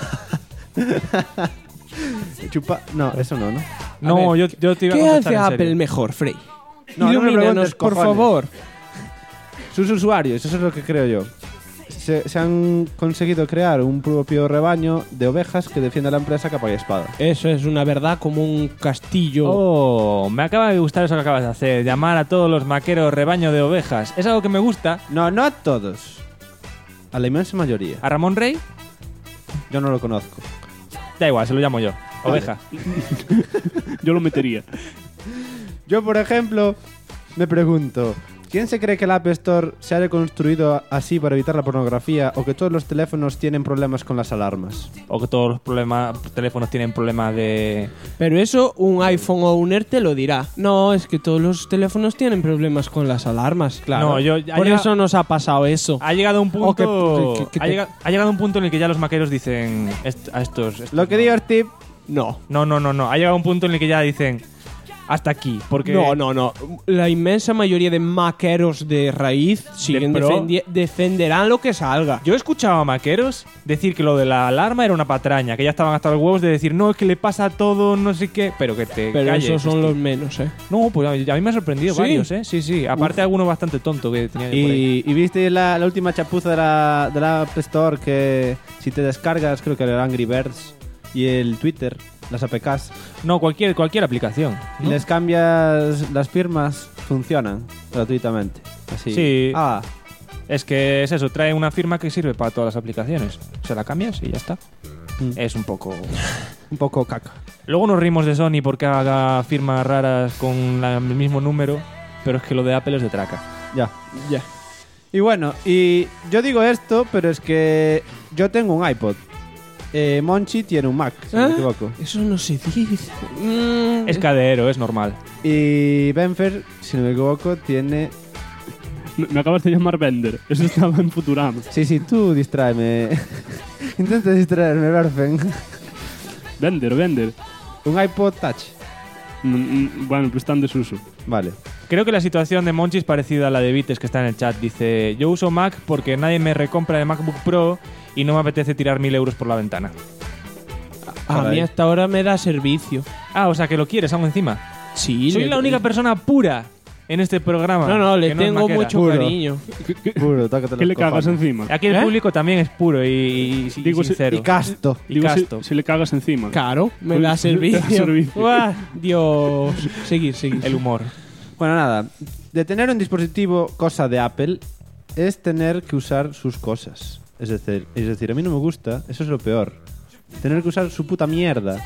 No, eso no, ¿no? No, yo te iba a ¿Qué contestar hace en Apple serio. mejor, Frey? No, no me Ilumínanos, preguntes, por cojones. favor. Sus usuarios, eso es lo que creo yo. se han conseguido crear un propio rebaño de ovejas que defiende a la empresa capa y espada. Eso es una verdad como un castillo. Oh, me acaba de gustar eso que acabas de hacer. Llamar a todos los maqueros rebaño de ovejas. Es algo que me gusta. No a todos. A la inmensa mayoría. ¿A Ramón Rey? Yo no lo conozco. Da igual, se lo llamo yo. Oveja. Yo lo metería. Yo, por ejemplo, me pregunto, ¿quién se cree que el App Store se ha reconstruido así para evitar la pornografía o que todos los teléfonos tienen problemas con las alarmas? O que todos los teléfonos tienen problemas de... Pero eso un iPhone owner te lo dirá. No, es que todos los teléfonos tienen problemas con las alarmas, claro. No, por eso nos ha pasado eso. Ha llegado un punto... que ha llegado un punto en el que ya los maqueros dicen a estos... Lo que digo, Steve... No. Ha llegado un punto en el que ya dicen... Hasta aquí, porque... No. La inmensa mayoría de maqueros de raíz siguen defenderán lo que salga. Yo he escuchado a maqueros decir que lo de la alarma era una patraña, que ya estaban hasta los huevos de decir, no, es que le pasa todo, no sé qué, pero que te calles. Esos son los menos, ¿eh? No, pues a mí me ha sorprendido ¿Sí? varios, ¿eh? Sí. Aparte alguno bastante tonto que tenía por ahí. ¿Y viste la última chapuza de la App Store que si te descargas, creo que el Angry Birds y el Twitter, las APKs... No, cualquier aplicación, y ¿no? les cambias las firmas, funcionan gratuitamente. Así. Sí. Ah, Es que es eso, trae una firma que sirve para todas las aplicaciones. Se la cambias y ya está. Es un poco caca. Luego nos rimos de Sony porque haga firmas raras con el mismo número, pero es que lo de Apple es de traca. Ya. Y bueno, y yo digo esto, pero es que yo tengo un iPod. Monchi tiene un Mac, si no me equivoco. Eso no se dice. Es cadero, es normal. Y Benfer, si no me equivoco, tiene... Me acabas de llamar Bender. Eso estaba en Futurama. Sí, tú distráeme. Intenta distraerme, Berfen. Bender. Un iPod Touch. Bueno, pues está en desuso. Vale. Creo que la situación de Monchi es parecida a la de Vites que está en el chat. Dice, yo uso Mac porque nadie me recompra el MacBook Pro y no me apetece tirar 1.000 euros por la ventana. A mí hasta ahora me da servicio. Ah, o sea que lo quieres aún encima. Sí. Soy la única persona pura en este programa. No, le que tengo es mucho Puro. cariño. Puro, tócate ¿Qué los le cagas cojones. encima? Aquí el público también es puro y Digo, sincero. Y casto. Digo, casto. si le cagas encima. Claro, me da Te da servicio. servicio. Uah, Dios. Seguir. El humor. Bueno, nada. De tener un dispositivo cosa de Apple es tener que usar sus cosas. Es decir, a mí no me gusta, eso es lo peor. Tener que usar su puta mierda.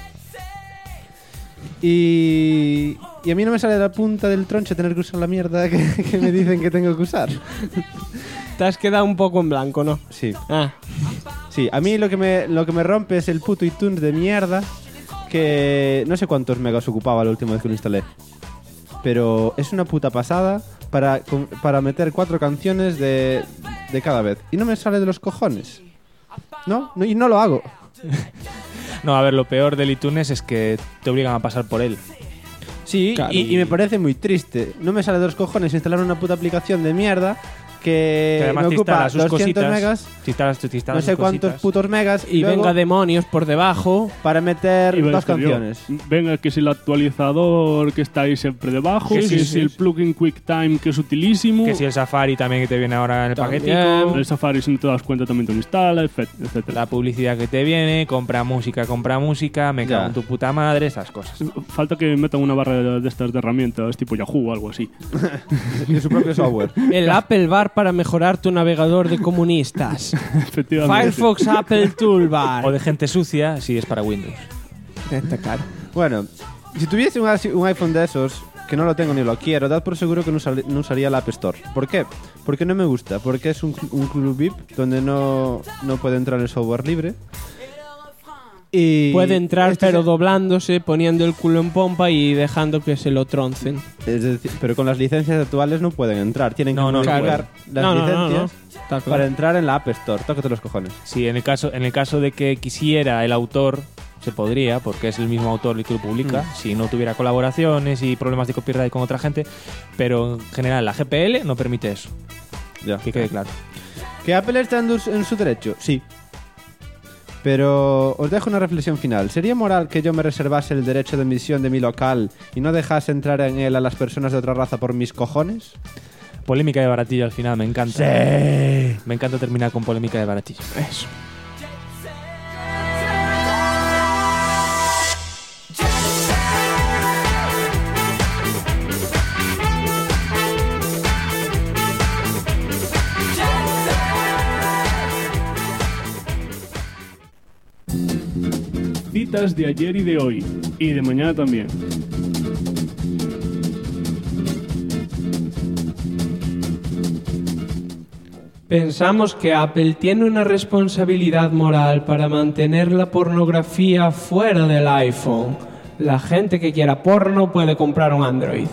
Y a mí no me sale de la punta del troncho tener que usar la mierda que me dicen que tengo que usar. Te has quedado un poco en blanco, ¿no? Sí. Ah. Sí, a mí lo que me rompe es el puto iTunes de mierda que no sé cuántos megas ocupaba la última vez que lo instalé. Pero es una puta pasada para meter 4 canciones de cada vez. Y no me sale de los cojones. ¿No? Y no lo hago. No, a ver, lo peor del iTunes es que te obligan a pasar por él. Sí, Claro. y me parece muy triste. No me sale de los cojones instalar una puta aplicación de mierda que además me te ocupa instala sus 200 cositas. megas, Te instalas no sé sus cuántos cositas. putos megas Y luego venga demonios por debajo. para meter Iba a 2 decir yo, canciones. Venga, que si el actualizador que está ahí siempre debajo, Que que sí, si el plugin QuickTime que es utilísimo, Que si el Safari también que te viene ahora en el También. paquetico. el Safari si no te das cuenta también te lo instala, etcétera. La publicidad que te viene, compra música, me cago Ya. en tu puta madre, esas cosas. Falta que metan una barra de estas de herramientas tipo Yahoo o algo así. Y su propio software. El Apple Bar para mejorar tu navegador de comunistas. Efectivamente. Firefox Apple Toolbar. O de gente sucia, si es para Windows. Está caro. Bueno, si tuviese un iPhone de esos, que no lo tengo ni lo quiero, dad por seguro que no usaría la App Store. ¿Por qué? Porque no me gusta, porque es un club VIP donde no puede entrar el software libre. Y Puede entrar este pero es- doblándose, poniendo el culo en pompa y dejando que se lo troncen. Es decir, pero con las licencias actuales no pueden entrar. Tienen que No, no modificar las No, no, licencias Está claro. para entrar en la App Store. Tócate los cojones. Sí, en el caso de que quisiera el autor, se podría, porque es el mismo autor el que lo publica, si no tuviera colaboraciones y problemas de copyright con otra gente, pero en general la GPL no permite eso, Ya. que quede claro. ¿Que Apple está en su derecho? Sí. Pero os dejo una reflexión final. ¿Sería moral que yo me reservase el derecho de emisión de mi local y no dejase entrar en él a las personas de otra raza por mis cojones? Polémica de baratillo al final, me encanta. Sí. Me encanta terminar con polémica de baratillo. Eso. Citas de ayer y de hoy. Y de mañana también. Pensamos que Apple tiene una responsabilidad moral para mantener la pornografía fuera del iPhone. La gente que quiera porno puede comprar un Android.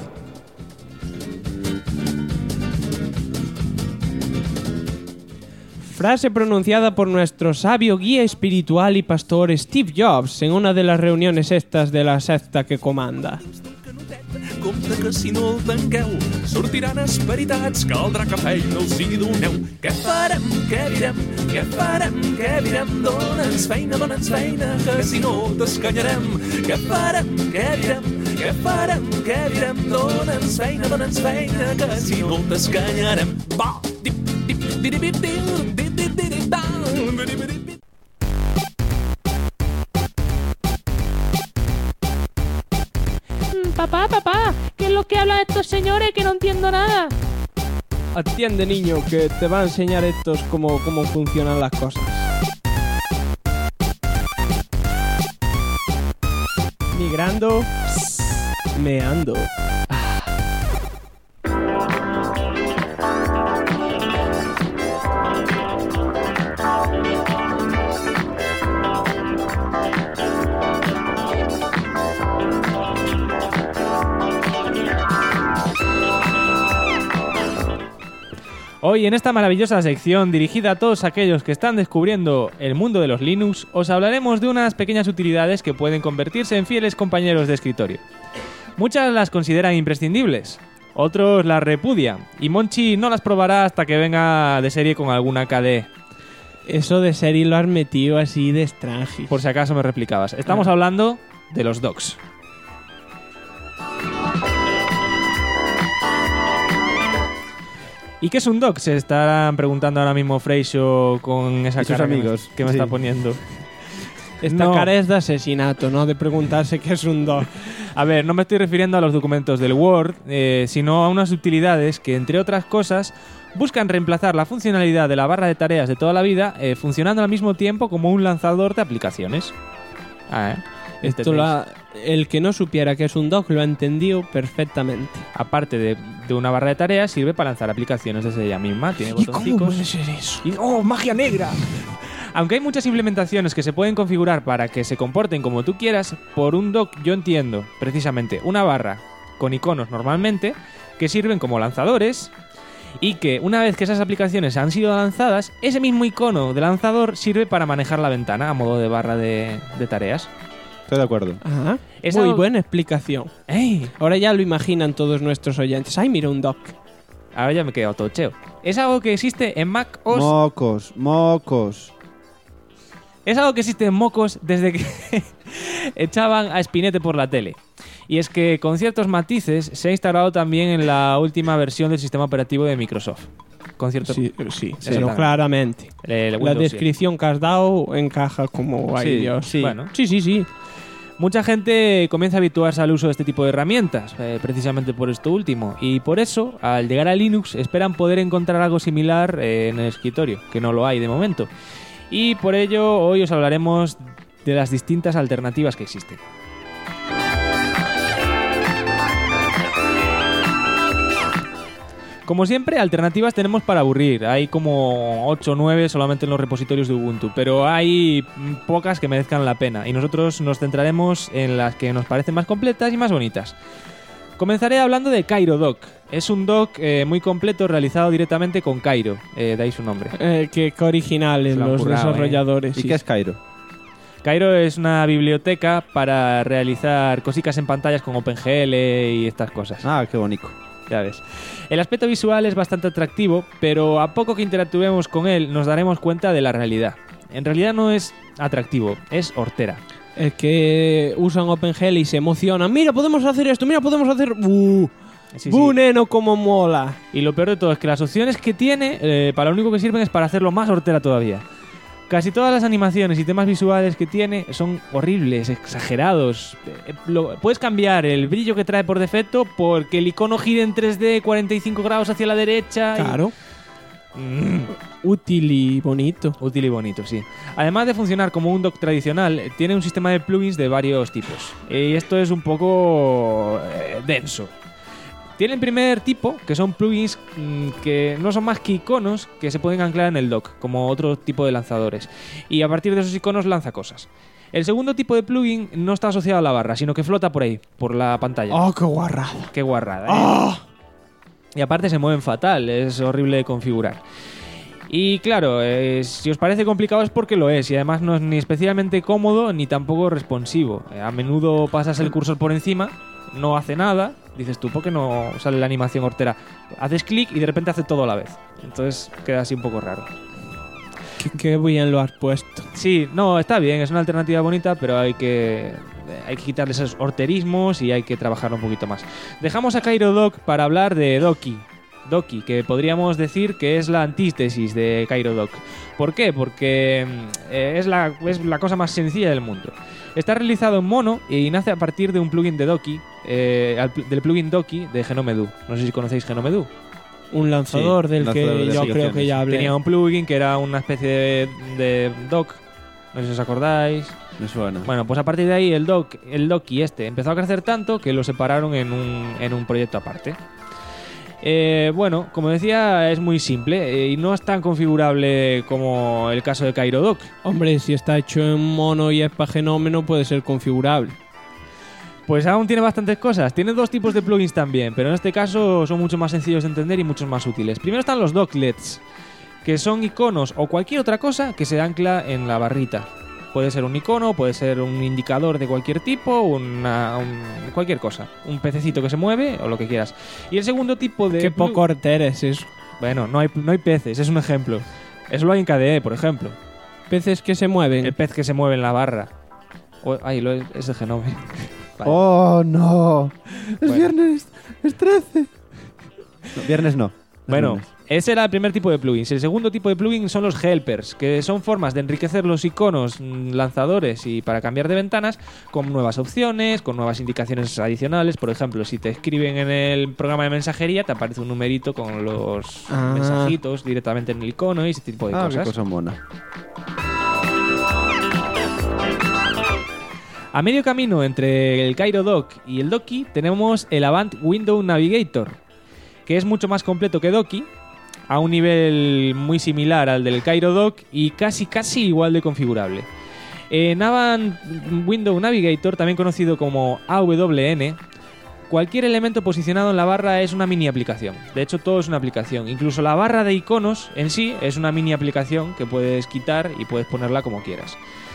Frase pronunciada por nuestro sabio guía espiritual y pastor Steve Jobs en una de las reuniones estas de la secta que comanda. Compte que si no el tanqueu sortiran esperitats, caldrà que feina els hi doneu. Què farem, què direm, què farem, què direm? Dóna'ns feina, que si no t'escanyarem. Què farem, què direm, què farem, què direm? Dóna'ns feina, que si no t'escanyarem. Va, dip, dip, dip, dip, dip, dip, dip, dip, dip, dip, dip, dip. Papá, ¿qué es lo que hablan estos señores que no entiendo nada? Atiende, niño, que te va a enseñar estos cómo funcionan las cosas. Migrando, meando. Hoy en esta maravillosa sección dirigida a todos aquellos que están descubriendo el mundo de los Linux, os hablaremos de unas pequeñas utilidades que pueden convertirse en fieles compañeros de escritorio. Muchas las consideran imprescindibles, otros las repudian, y Monchi no las probará hasta que venga de serie con alguna KDE. Eso de serie lo has metido así de extranjis. Por si acaso me replicabas. Estamos hablando de los docks. ¿Y qué es un dock? Se estarán preguntando ahora mismo Freixo con esa cara amigos que me está poniendo. Esta cara es de asesinato, ¿no? De preguntarse qué es un dock. A ver, no me estoy refiriendo a los documentos del Word, sino a unas utilidades que, entre otras cosas, buscan reemplazar la funcionalidad de la barra de tareas de toda la vida, funcionando al mismo tiempo como un lanzador de aplicaciones. El que no supiera que es un dock lo ha entendido perfectamente. Aparte de una barra de tareas, sirve para lanzar aplicaciones desde ella misma. Tiene botoncicos. ¿Y cómo puede ser eso? ¡Oh, magia negra! Aunque hay muchas implementaciones que se pueden configurar para que se comporten como tú quieras, por un dock yo entiendo precisamente una barra con iconos normalmente que sirven como lanzadores y que una vez que esas aplicaciones han sido lanzadas, ese mismo icono de lanzador sirve para manejar la ventana a modo de barra de tareas. Estoy de acuerdo. Ajá. Muy buena explicación. ¡Ey! Ahora ya lo imaginan todos nuestros oyentes. ¡Ay, mira un dock! Ahora ya me he quedado tocheo. Es algo que existe en Mac OS. Mocos. Es algo que existe en mocos desde que echaban a Spinette por la tele. Y es que con ciertos matices se ha instalado también en la última versión del sistema operativo de Microsoft. Con cierto... Sí, pero claramente. La descripción que has dado encaja como... Ay, Dios. Sí. Bueno, sí. Mucha gente comienza a habituarse al uso de este tipo de herramientas, precisamente por esto último. Y por eso, al llegar a Linux, esperan poder encontrar algo similar en el escritorio, que no lo hay de momento. Y por ello, hoy os hablaremos de las distintas alternativas que existen. Como siempre, alternativas tenemos para aburrir. Hay como 8 o 9 solamente en los repositorios de Ubuntu, pero hay pocas que merezcan la pena y nosotros nos centraremos en las que nos parecen más completas y más bonitas. Comenzaré hablando de Cairo Dock. Es un dock muy completo realizado directamente con Cairo, de ahí su nombre. Qué originales los desarrolladores. ¿Y qué es Cairo? Cairo es una biblioteca para realizar cositas en pantallas con OpenGL y estas cosas. Ah, qué bonito. Ya ves. El aspecto visual es bastante atractivo, pero a poco que interactuemos con él nos daremos cuenta de la realidad. En realidad no es atractivo, es hortera. Es que usan OpenGL y se emocionan. Mira, podemos hacer esto, mira, podemos hacer... Sí, ¡Buneno como mola! Y lo peor de todo es que las opciones que tiene, para lo único que sirven es para hacerlo más hortera todavía. Casi todas las animaciones y temas visuales que tiene son horribles, exagerados. Puedes cambiar el brillo que trae por defecto porque el icono gire en 3D 45 grados hacia la derecha. Claro. Útil y bonito. Útil y bonito, sí. Además de funcionar como un dock tradicional, tiene un sistema de plugins de varios tipos. Y esto es un poco denso. Tiene el primer tipo, que son plugins que no son más que iconos que se pueden anclar en el dock, como otro tipo de lanzadores. Y a partir de esos iconos lanza cosas. El segundo tipo de plugin no está asociado a la barra, sino que flota por ahí, por la pantalla. ¡Oh, qué guarrada! ¡Qué guarrada! ¡Oh! Y aparte se mueven fatal, es horrible de configurar. Y claro, si os parece complicado es porque lo es, y además no es ni especialmente cómodo ni tampoco responsivo. A menudo pasas el cursor por encima, no hace nada, dices tú, ¿por qué no sale la animación hortera? Haces clic y de repente hace todo a la vez. Entonces queda así un poco raro. Qué bien lo has puesto. Sí, no, está bien, es una alternativa bonita, pero hay que quitarle esos horterismos y hay que trabajarlo un poquito más. Dejamos a KairoDock para hablar de Doki, que podríamos decir que es la antítesis de KairoDock. ¿Por qué? Porque es la cosa más sencilla del mundo. Está realizado en mono y nace a partir de un plugin de Doki, del plugin Doki de GenomeDo. No sé si conocéis GenomeDo. Un lanzador del que yo creo que ya hablé. Tenía un plugin que era una especie de dock. No sé si os acordáis. Me suena. Bueno, pues a partir de ahí el Doki empezó a crecer tanto que lo separaron en un proyecto aparte. Bueno, como decía, es muy simple y no es tan configurable como el caso de KairoDock. Hombre, si está hecho en mono y es para Genome, no puede ser configurable. Pues aún tiene bastantes cosas. Tiene dos tipos de plugins también, pero en este caso son mucho más sencillos de entender y muchos más útiles. Primero están los docklets, que son iconos o cualquier otra cosa que se ancla en la barrita. Puede ser un icono, puede ser un indicador de cualquier tipo, cualquier cosa. Un pececito que se mueve o lo que quieras. Y el segundo tipo de... Qué poco hortera es eso. Bueno, no hay peces, es un ejemplo. Eso lo hay en KDE, por ejemplo. Peces que se mueven. El pez que se mueve en la barra. Es de Genome. Vale. ¡Oh, no! Es viernes, es 13. No, viernes no. Bueno, ese era el primer tipo de plugins. El segundo tipo de plugins son los helpers, que son formas de enriquecer los iconos, lanzadores y para cambiar de ventanas con nuevas opciones, con nuevas indicaciones adicionales. Por ejemplo, si te escriben en el programa de mensajería, te aparece un numerito con los mensajitos directamente en el icono y ese tipo de cosas. Qué cosa mona. A medio camino entre el KairoDock y el Doki tenemos el Avant Window Navigator, que es mucho más completo que Doki, a un nivel muy similar al del KairoDock y casi igual de configurable. En Avant Window Navigator, también conocido como AWN, cualquier elemento posicionado en la barra es una mini aplicación. De hecho, todo es una aplicación. Incluso la barra de iconos en sí es una mini aplicación que puedes quitar y puedes ponerla como quieras.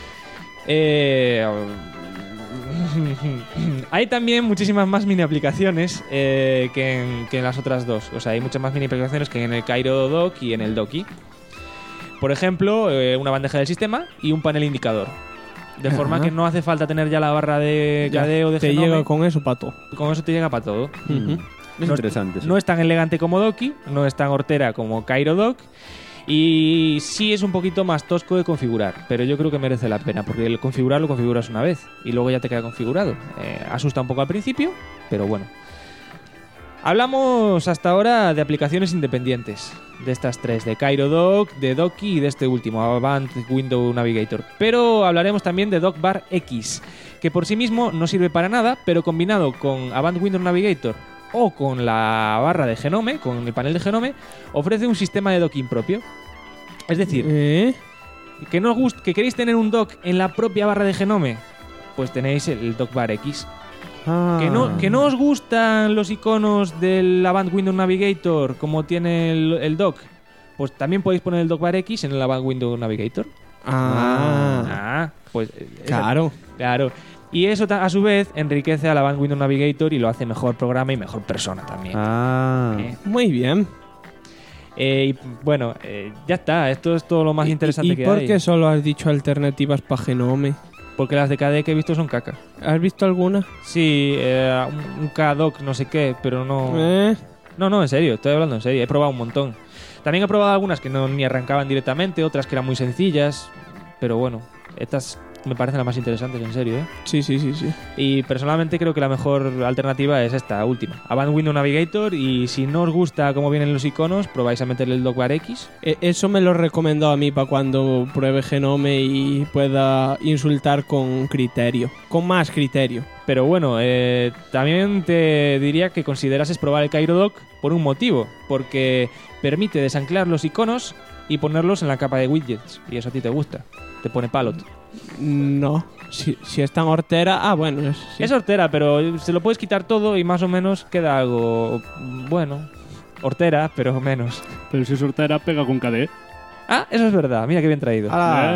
Hay también muchísimas más mini aplicaciones que en las otras dos. O sea, hay muchas más mini aplicaciones que en el KairoDock y en el Doki. Por ejemplo, una bandeja del sistema y un panel indicador. De forma que no hace falta tener ya la barra de KDE o de Genome. Te llega con eso para todo. Con eso te llega para todo. Es interesante. No es tan elegante como Doki, no es tan hortera como KairoDock. Y sí es un poquito más tosco de configurar, pero yo creo que merece la pena, porque el configurar lo configuras una vez y luego ya te queda configurado. Asusta un poco al principio, pero bueno. Hablamos hasta ahora de aplicaciones independientes, de estas tres, de KairoDock, de Doki y de este último, Avant Window Navigator. Pero hablaremos también de DockBar X, que por sí mismo no sirve para nada, pero combinado con Avant Window Navigator o con la barra de Genome, con el panel de Genome, ofrece un sistema de docking propio. Es decir, que queréis tener un dock en la propia barra de Genome, pues tenéis el DockBar X. Que no os gustan los iconos del Avant Window Navigator como tiene el dock, pues también podéis poner el DockBar X en el Avant Window Navigator. Pues claro. Y eso a su vez enriquece al Avant Window Navigator y lo hace mejor programa y mejor persona también. Muy bien. Y bueno, ya está. Esto es todo lo más interesante que hay. ¿Y por qué solo has dicho alternativas para Genome? Porque las de KD que he visto son caca. ¿Has visto alguna? Sí, un K-Doc, no sé qué, pero no... No, en serio, estoy hablando en serio. He probado un montón. También he probado algunas que no ni arrancaban directamente, otras que eran muy sencillas. Pero bueno, estas me parecen las más interesantes, en serio, ¿eh? Sí. Y personalmente creo que la mejor alternativa es esta última. Avant Window Navigator, y si no os gusta cómo vienen los iconos, probáis a meterle el DocBar X. Eso me lo recomendó a mí para cuando pruebe Genome y pueda insultar con criterio. Con más criterio. Pero bueno, también te diría que considerases probar el CairoDoc por un motivo. Porque permite desanclar los iconos y ponerlos en la capa de widgets. Y eso a ti te gusta. Te pone palot. No, si es tan hortera... bueno, sí. Es hortera, pero se lo puedes quitar todo y más o menos queda algo... Bueno, hortera, pero menos. Pero si es hortera, pega con KDE. Ah, eso es verdad. Mira qué bien traído.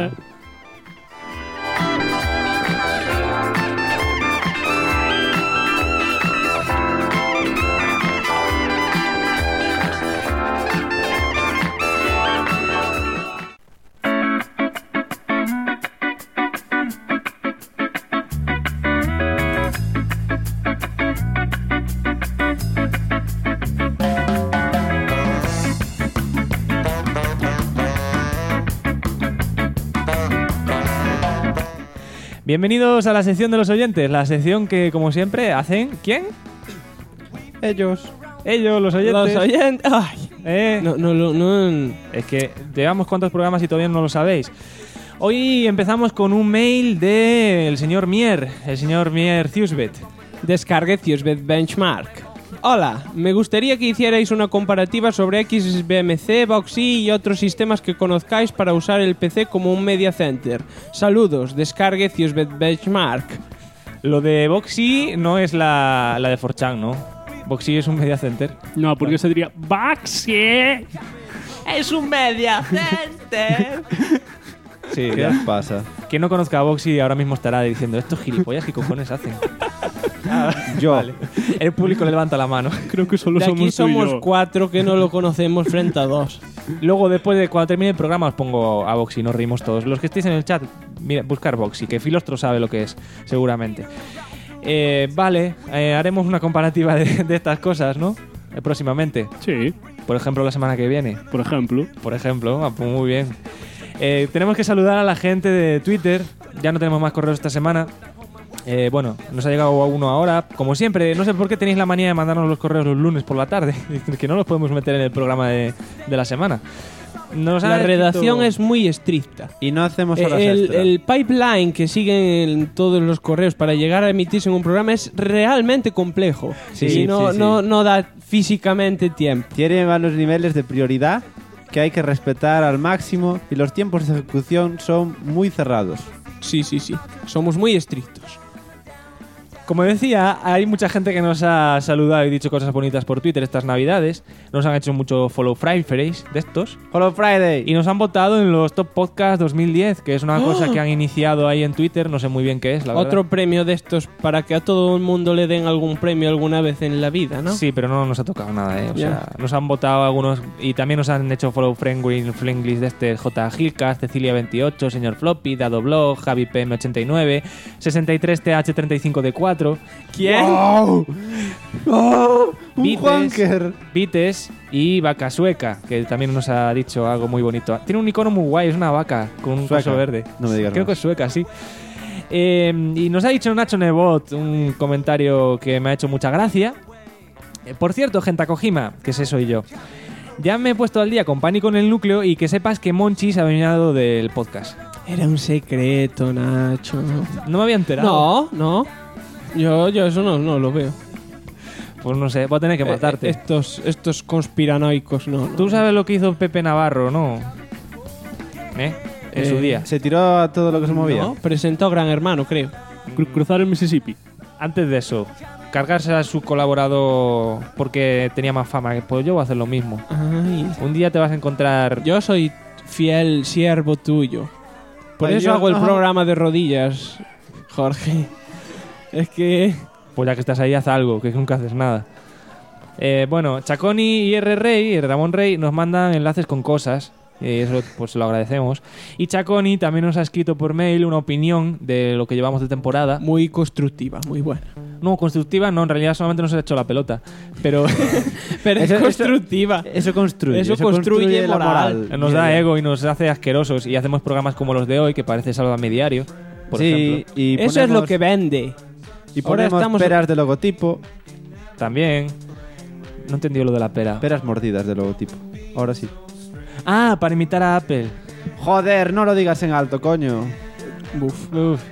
Bienvenidos a la sección de los oyentes, la sección que, como siempre, hacen... ¿Quién? Ellos, los oyentes. Los oyentes... Ay. No. Es que llevamos cuántos programas y todavía no lo sabéis. Hoy empezamos con un mail del señor Mier, el señor Mier Thiusbet. Descargue Thiusbet Benchmark. Hola, me gustaría que hicierais una comparativa sobre XBMC, Voxy y otros sistemas que conozcáis para usar el PC como un media center. Saludos, descargue Thiusbet Benchmark. Lo de Voxy no es la de 4chan, ¿no? Voxy es un media center. No, porque se diría Voxy es un media center. Sí, ¿qué pasa? Quien no conozca a Voxy ahora mismo estará diciendo, estos gilipollas, ¿qué cojones hacen? Yo. Vale. El público le levanta la mano. Creo que solo de somos aquí somos tú y yo. 4 que no lo conocemos frente a 2. Luego, después de cuando termine el programa, os pongo a Voxy, nos reímos todos. Los que estéis en el chat, mira, buscar Voxy, que Filostro sabe lo que es, seguramente. Vale, haremos una comparativa de estas cosas, ¿no? Próximamente. Sí. Por ejemplo, la semana que viene. Por ejemplo, pues muy bien. Tenemos que saludar a la gente de Twitter. Ya no tenemos más correos esta semana. Bueno, nos ha llegado uno ahora. Como siempre, no sé por qué tenéis la manía de mandarnos los correos los lunes por la tarde. Que no los podemos meter en el programa de la semana. La redacción es muy estricta. Y no hacemos horas extra. El pipeline que siguen todos los correos para llegar a emitirse en un programa es realmente complejo. Sí, no da físicamente tiempo. Tiene varios niveles de prioridad que hay que respetar al máximo y los tiempos de ejecución son muy cerrados. Sí. Somos muy estrictos. Como decía, hay mucha gente que nos ha saludado y dicho cosas bonitas por Twitter estas navidades. Nos han hecho mucho Follow Fridays de estos. Follow Friday. Y nos han votado en los Top Podcast 2010, que es una cosa que han iniciado ahí en Twitter. No sé muy bien qué es, la verdad. Otro premio de estos para que a todo el mundo le den algún premio alguna vez en la vida, ¿no? Sí, pero no nos ha tocado nada, ¿eh? O sea, nos han votado algunos y también nos han hecho Follow Friendly de este J. Gilcas, Cecilia28, Señor Floppy, Dado Blog, Javi PM89, 63TH35D4. ¿Quién? ¡Wow! ¡Oh! ¡Un Juanker! Vites y Vaca Sueca, que también nos ha dicho algo muy bonito. Tiene un icono muy guay, es una vaca con un coso verde. No me digas. Creo que es sueca, sí. Y nos ha dicho Nacho Nebot un comentario que me ha hecho mucha gracia. Por cierto, Genta Kojima, que ese soy yo. Ya me he puesto al día con Pánico en el Núcleo y que sepas que Monchi se ha venido del podcast. Era un secreto, Nacho. No me había enterado. No. Yo eso no lo veo. Pues no sé, voy a tener que matarte. Estos conspiranoicos, no. Tú sabes lo que hizo Pepe Navarro, ¿no? En su día. Se tiró a todo lo que se movía. No, presentó a Gran Hermano, creo. Cruzar el Mississippi. Antes de eso, cargarse a su colaborador porque tenía más fama. Pues yo voy a hacer lo mismo. Ay. Un día te vas a encontrar... Yo soy fiel siervo tuyo. Por eso hago el programa de rodillas, Jorge. Es que... Pues ya que estás ahí, haz algo, que nunca haces nada. Bueno, Chaconi y R. Rey, y Ramón Rey, nos mandan enlaces con cosas. Y eso pues lo agradecemos. Y Chaconi también nos ha escrito por mail una opinión de lo que llevamos de temporada. Muy constructiva, muy buena. No, constructiva no, en realidad solamente nos ha hecho la pelota. Pero, pero es constructiva. Eso construye. Eso construye la moral. Nos da ego y nos hace asquerosos. Y hacemos programas como los de hoy, que parece Sálvame Diario, por ejemplo. Y eso es lo que vende. Y ponemos peras de logotipo. También. No he entendido lo de la pera. Peras mordidas de logotipo. Ahora sí. Ah, para imitar a Apple. Joder, no lo digas en alto, coño. Uf.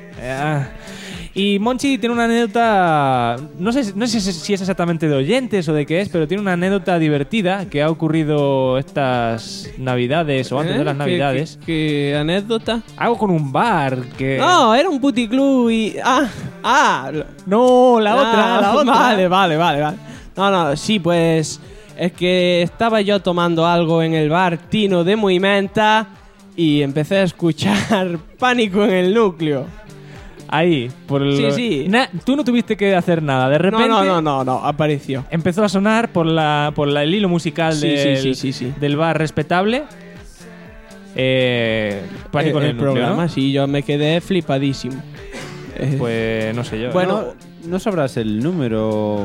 Y Monchi tiene una anécdota, no sé si es exactamente de oyentes o de qué es, pero tiene una anécdota divertida que ha ocurrido estas navidades o antes de las navidades. ¿Qué anécdota? Algo con un bar que... No, era un puticlub y... No, la otra. Vale. No, sí, pues... Es que estaba yo tomando algo en el bar Tino de Moimenta y empecé a escuchar Pánico en el Núcleo. Ahí, por el... Sí. Tú no tuviste que hacer nada, de repente... No, apareció. Empezó a sonar por el hilo musical del bar respetable. Pánico en el Núcleo, programa, ¿no? Sí, yo me quedé flipadísimo. Pues no sé yo. Bueno, no sabrás el número...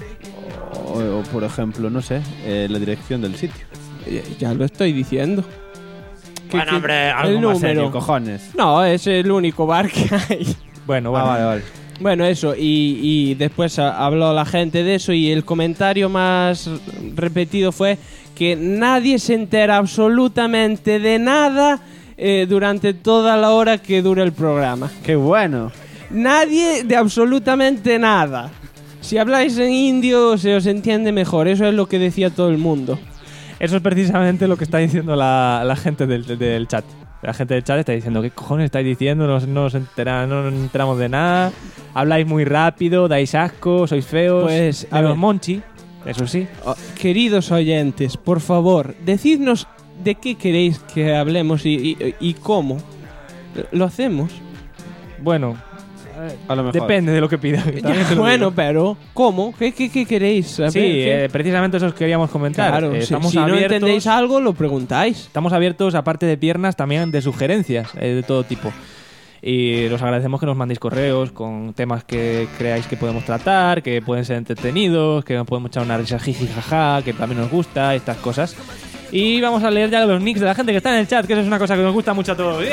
O, por ejemplo, no sé, la dirección del sitio. Ya lo estoy diciendo. Bueno, hombre, algo más serio, cojones. No, es el único bar que hay. Bueno. Vale. Bueno, eso, y después habló la gente de eso y el comentario más repetido fue que nadie se entera absolutamente de nada durante toda la hora que dura el programa. ¡Qué bueno! Nadie de absolutamente nada. Si habláis en indio se os entiende mejor, eso es lo que decía todo el mundo. Eso es precisamente lo que está diciendo la gente del chat. La gente del chat está diciendo, ¿qué cojones estáis diciendo? No nos enteramos de nada. Habláis muy rápido, dais asco, sois feos. Pues, a los Monchi, eso sí. Queridos oyentes, por favor, decidnos de qué queréis que hablemos y cómo. ¿Lo hacemos? Bueno... A lo mejor. Depende de lo que pidas. Bueno, pero ¿cómo? ¿Qué queréis saber? Sí, precisamente eso os queríamos comentar. Claro, estamos si no entendéis algo, lo preguntáis. Estamos abiertos, aparte de piernas, también de sugerencias de todo tipo. Y os agradecemos que nos mandéis correos con temas que creáis que podemos tratar, que pueden ser entretenidos, que nos podemos echar una risa jiji jaja, que también nos gusta, estas cosas. Y vamos a leer ya los nicks de la gente que está en el chat, que eso es una cosa que nos gusta mucho a todos.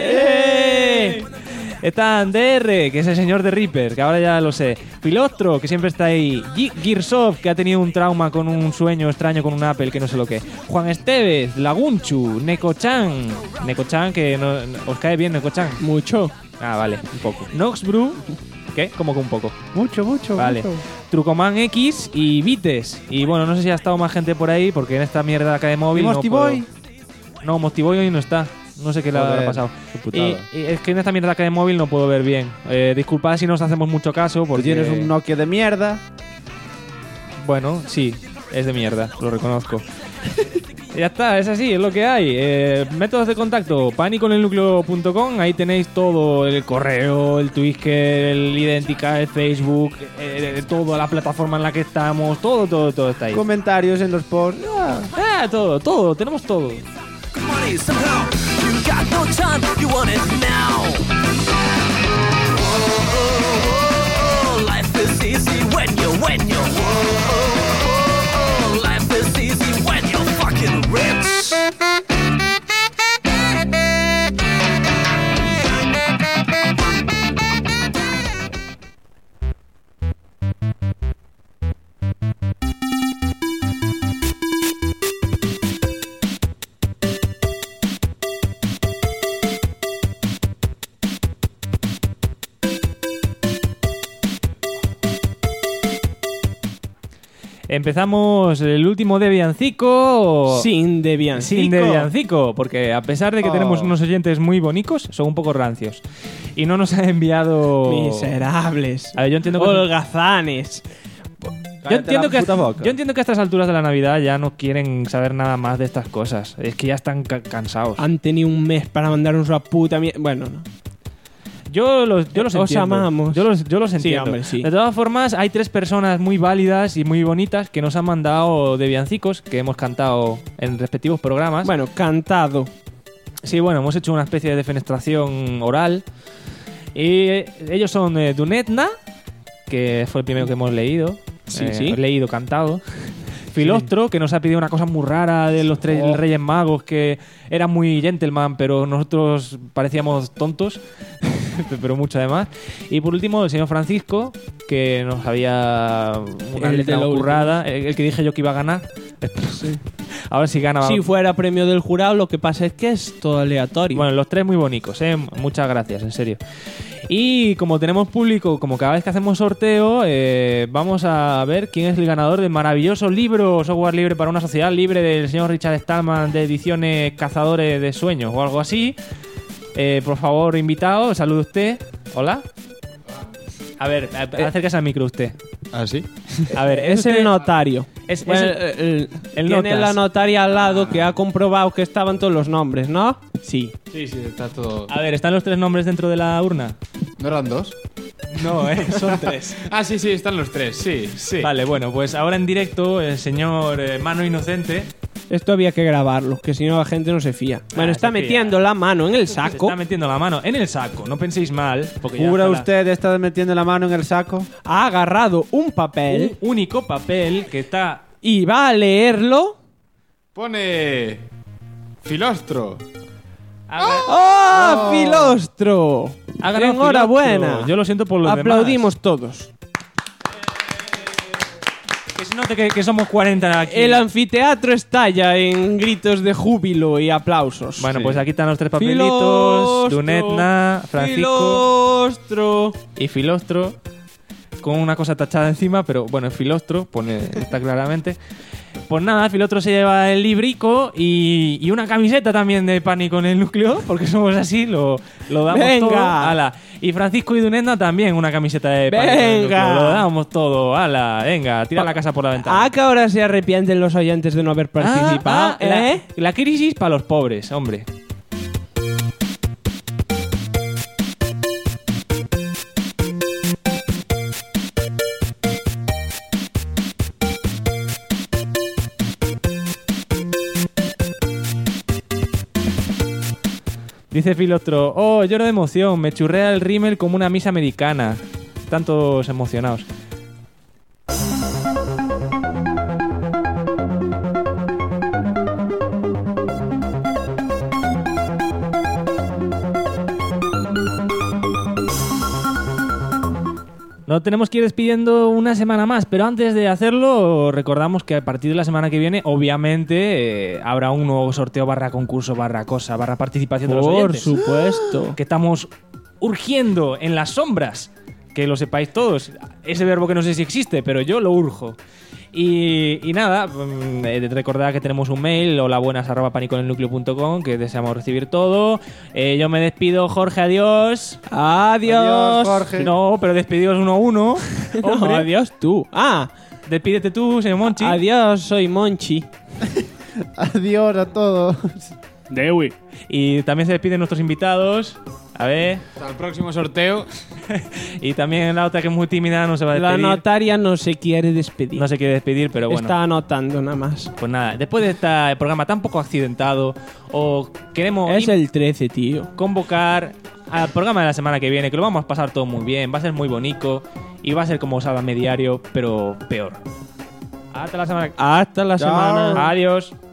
¡Eh! Está DR, que es el señor de Reaper, que ahora ya lo sé. Pilostro, que siempre está ahí. Gearsoft, que ha tenido un trauma con un sueño extraño con un Apple, que no sé lo que. Juan Esteves, Lagunchu, Neko-chan, que no, ¿os cae bien Neko-chan? Mucho. Ah, vale, un poco. Noxbrew, ¿qué? ¿Cómo que un poco? Mucho. Vale. Mucho. Trucoman X y Vites. Y bueno, no sé si ha estado más gente por ahí, porque en esta mierda acá de móvil. ¿Y Mostiboy? No, Mostiboy hoy no está. No sé qué le habrá pasado. Y es que en esta mierda acá de móvil no puedo ver bien. Disculpad si no os hacemos mucho caso. Porque tienes un Nokia de mierda. Bueno, sí, es de mierda, lo reconozco. Ya está, es así, es lo que hay. Métodos de contacto, paniconelnucleo.com. Ahí tenéis todo, el correo, el Twitter, el Idéntica, el Facebook, toda la plataforma en la que estamos, todo está ahí. Comentarios en los posts. Todo, tenemos todo. Money somehow you got no time, you want it now. Whoa, life is easy when you whoa, life is easy when you're fucking rich. Empezamos el último de Villancico. Sin de Villancico, porque a pesar de que tenemos unos oyentes muy bonicos, son un poco rancios. Y no nos ha enviado... Miserables. A ver, yo entiendo que... Holgazanes. Yo entiendo que a estas alturas de la Navidad ya no quieren saber nada más de estas cosas. Es que ya están cansados. Han tenido un mes para mandarnos una puta mierda. Bueno, no. Yo los entiendo. Os amamos. Yo los entiendo. Sí, hombre, sí. De todas formas, hay 3 personas muy válidas y muy bonitas que nos han mandado de villancicos que hemos cantado en respectivos programas. Bueno, cantado. Sí, bueno, hemos hecho una especie de defenestración oral. Y ellos son Dunetna, que fue el primero que hemos leído. Sí. Leído, cantado. Filostro, que nos ha pedido una cosa muy rara de los 3 Reyes Magos, que era muy gentleman, pero nosotros parecíamos tontos, pero mucho además. Y por último, el señor Francisco, que nos había una letra currada, el que dije yo que iba a ganar. Sí. Ahora sí gana. Si fuera premio del jurado, lo que pasa es que es todo aleatorio. Bueno, los 3 muy bonitos, muchas gracias, en serio. Y como tenemos público, como cada vez que hacemos sorteo, vamos a ver quién es el ganador del maravilloso libro Software Libre para una Sociedad Libre del señor Richard Stallman de Ediciones Cazadores de Sueños o algo así. Por favor, invitado, salude usted. Hola. A ver, acérquese al micro usted. ¿Ah, sí? A ver, es el notario. El tiene notas. la notaria al lado que ha comprobado que estaban todos los nombres, ¿no? Sí. Sí, está todo... A ver, ¿están los 3 nombres dentro de la urna? ¿No eran 2? No, son 3. Ah, sí, están los 3, sí. Vale, bueno, pues ahora en directo el señor Mano Inocente... Esto había que grabarlo, que si no la gente no se fía. Bueno, está metiendo la mano en el saco. Está metiendo la mano en el saco, no penséis mal. ¿Jura usted está metiendo la mano en el saco? Ha agarrado un papel. Un único papel que está... Y va a leerlo. Pone... Filostro. ¡Oh, Filostro! ¡Enhorabuena! Filostro. Yo lo siento por los Aplaudimos todos. Que se note que somos 40 aquí. El anfiteatro estalla en gritos de júbilo y aplausos. Bueno, pues aquí están los 3 papelitos. Dunetna, Francisco Filostro y Filostro. Con una cosa tachada encima, pero bueno, es Filostro, está claramente. Pues nada, Filostro se lleva el librico y una camiseta también de Pánico en el Núcleo, porque somos así, lo damos ¡venga! todo. ¡Hala! Y Francisco y Dunetna también una camiseta de Pánico en el Núcleo. Lo damos todo. ¡Hala! Venga, tira la casa por la ventana. Que ahora se arrepienten los oyentes de no haber participado. La crisis para los pobres, hombre. Dice Filostro, lloro de emoción, me churrea el rímel como una misa americana. Tantos emocionados. Nos tenemos que ir despidiendo una semana más, pero antes de hacerlo recordamos que a partir de la semana que viene obviamente habrá un nuevo sorteo / concurso / cosa / participación de los oyentes. Por supuesto. Que estamos urgiendo en las sombras, que lo sepáis todos. Ese verbo que no sé si existe, pero yo lo urjo. Y nada, recordad que tenemos un mail, holabuenas@paniconelnucleo.com, que deseamos recibir todo. Yo me despido, Jorge, adiós. Adiós, Jorge. No, pero despedidos 1 a 1. No, adiós tú. Despídete tú, señor Monchi. Adiós, soy Monchi. Adiós a todos. Dewi. Y también se despiden nuestros invitados. A ver. Hasta el próximo sorteo. Y también la otra, que es muy tímida, no se va a despedir. La notaria no se quiere despedir. No se quiere despedir, pero bueno. Está anotando nada más. Pues nada, después de este programa tan poco accidentado, queremos... Es el 13, tío. Convocar al programa de la semana que viene, que lo vamos a pasar todo muy bien, va a ser muy bonito y va a ser como Sálvame Diario, pero peor. Hasta la semana. Hasta la semana. Adiós.